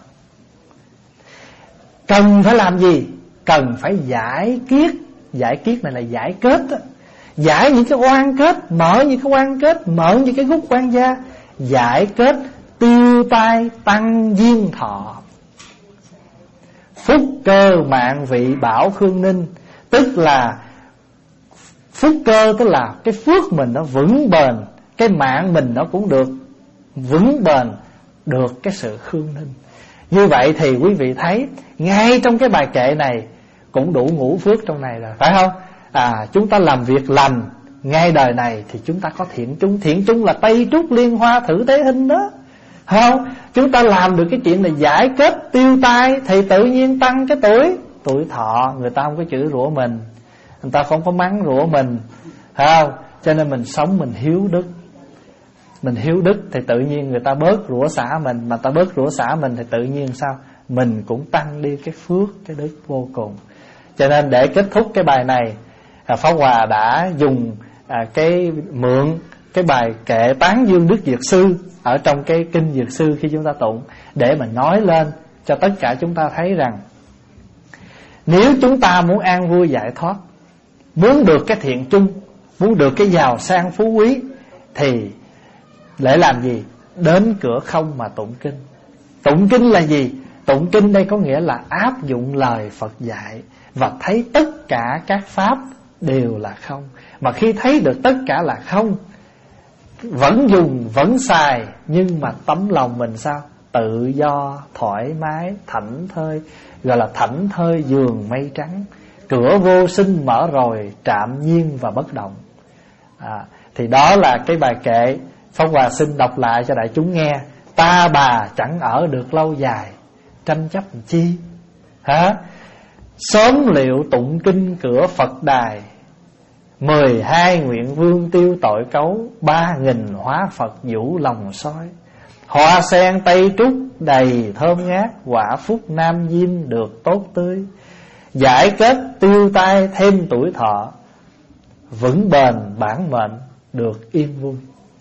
Cần phải làm gì? Cần phải giải kiết. Giải kiết này là giải kết đó. Giải những cái oan kết, mở những cái oan kết, mở những cái gút oan gia. Giải kết tiêu tai tăng duyên thọ. Phúc cơ mạng vị bảo khương ninh, tức là phúc cơ tức là cái phước mình nó vững bền, cái mạng mình nó cũng được vững bền, được cái sự khương ninh. Như vậy thì quý vị thấy ngay trong cái bài kệ này cũng đủ ngũ phước trong này rồi, phải không? À, chúng ta làm việc lành ngay đời này thì chúng ta có thiện chung. Thiện chung là Tây Trúc Liên Hoa thử tế hình đó, không? Chúng ta làm được cái chuyện là giải kết tiêu tai thì tự nhiên tăng cái tuổi tuổi thọ. Người ta không có chửi rủa mình, người ta không có mắng rủa mình, không? Cho nên mình sống mình hiếu đức. Mình hiếu đức thì tự nhiên người ta bớt rủa xả mình. Mà ta bớt rủa xả mình thì tự nhiên sao? Mình cũng tăng đi cái phước, cái đức vô cùng. Cho nên để kết thúc cái bài này, Pháp Hòa đã dùng à, cái mượn cái bài kệ Tán Dương Đức Dược Sư ở trong cái kinh Dược Sư khi chúng ta tụng, để mà nói lên cho tất cả chúng ta thấy rằng nếu chúng ta muốn an vui giải thoát, muốn được cái thiện chung, muốn được cái giàu sang phú quý, thì để làm gì? Đến cửa không mà tụng kinh. Tụng kinh là gì? Tụng kinh đây có nghĩa là áp dụng lời Phật dạy và thấy tất cả các pháp đều là không. Mà khi thấy được tất cả là không, vẫn dùng, vẫn xài, nhưng mà tấm lòng mình sao? Tự do, thoải mái, thảnh thơi. Gọi là thảnh thơi giường mây trắng, cửa vô sinh mở rồi, trạm nhiên và bất động. à, Thì đó là cái bài kệ Pháp Hòa xin đọc lại cho đại chúng nghe. Ta bà chẳng ở được lâu dài, tranh chấp chi hả? Sớm liệu tụng kinh cửa Phật đài, mười hai nguyện vương tiêu tội cấu, ba nghìn hóa Phật vũ lòng soi. Hoa sen Tây Trúc đầy thơm ngát, quả phúc Nam Diêm được tốt tươi. Giải kết tiêu tai thêm tuổi thọ, vững bền bản mệnh được yên vui.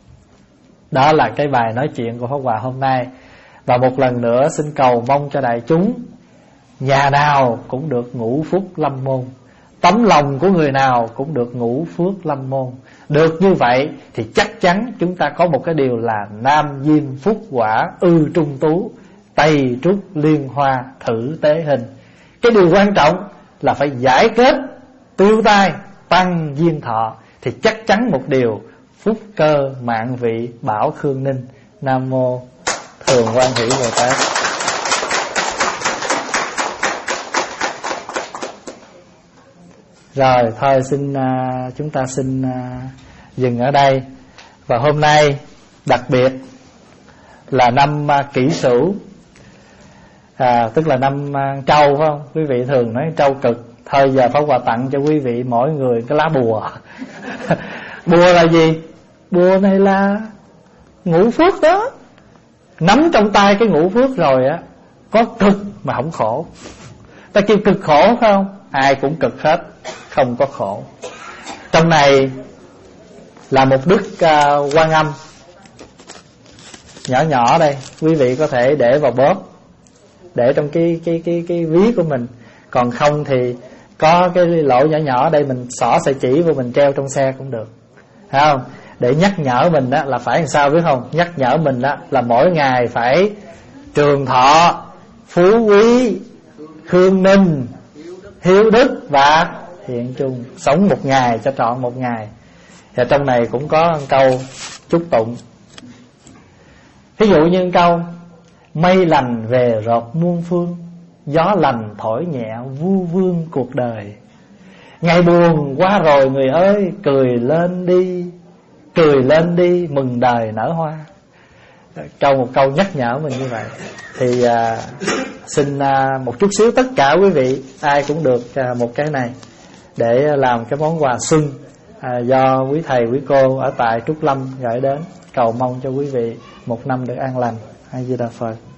Đó là cái bài nói chuyện của Pháp Hòa hôm nay. Và một lần nữa xin cầu mong cho đại chúng, nhà nào cũng được ngũ phúc lâm môn, tấm lòng của người nào cũng được ngũ phước lâm môn. Được như vậy thì chắc chắn chúng ta có một cái điều là Nam Diêm phúc quả ư trung tú, Tây Trúc Liên Hoa thử tế hình. Cái điều quan trọng là phải giải kết tiêu tai tăng duyên thọ, thì chắc chắn một điều phúc cơ mạng vị bảo khương ninh. Nam mô Thường Quan Hỷ Bồ Tát. Rồi thôi xin uh, chúng ta xin uh, dừng ở đây. Và hôm nay đặc biệt là năm uh, Kỷ Sửu, à, tức là năm uh, trâu, phải không? Quý vị thường nói trâu cực. Thôi giờ phải quà tặng cho quý vị mỗi người cái lá bùa. Bùa là gì? Bùa này là ngũ phước đó. Nắm trong tay cái ngũ phước rồi á, có cực mà không khổ. Ta kêu cực khổ phải không? Ai cũng cực hết, không có khổ. Trong này là một đức uh, Quan Âm nhỏ nhỏ đây, quý vị có thể để vào bóp, để trong cái cái cái cái ví của mình. Còn không thì có cái lỗ nhỏ nhỏ đây, mình xỏ sợi chỉ vô mình treo trong xe cũng được, phải không? Để nhắc nhở mình đó là phải làm sao biết không? Nhắc nhở mình đó là mỗi ngày phải trường thọ, phú quý, khương ninh, hiếu đức và thiện trung. Sống một ngày cho trọn một ngày. Và trong này cũng có một câu chúc tụng. Ví dụ như câu: mây lành về rọt muôn phương, gió lành thổi nhẹ vu vương cuộc đời. Ngày buồn qua rồi người ơi, cười lên đi, cười lên đi, mừng đời nở hoa. Câu một câu nhắc nhở mình như vậy. Thì à, xin à, một chút xíu tất cả quý vị ai cũng được à, một cái này để làm cái món quà xuân à, do quý thầy quý cô ở tại Trúc Lâm gửi đến, cầu mong cho quý vị một năm được an lành. A Di Đà Phật.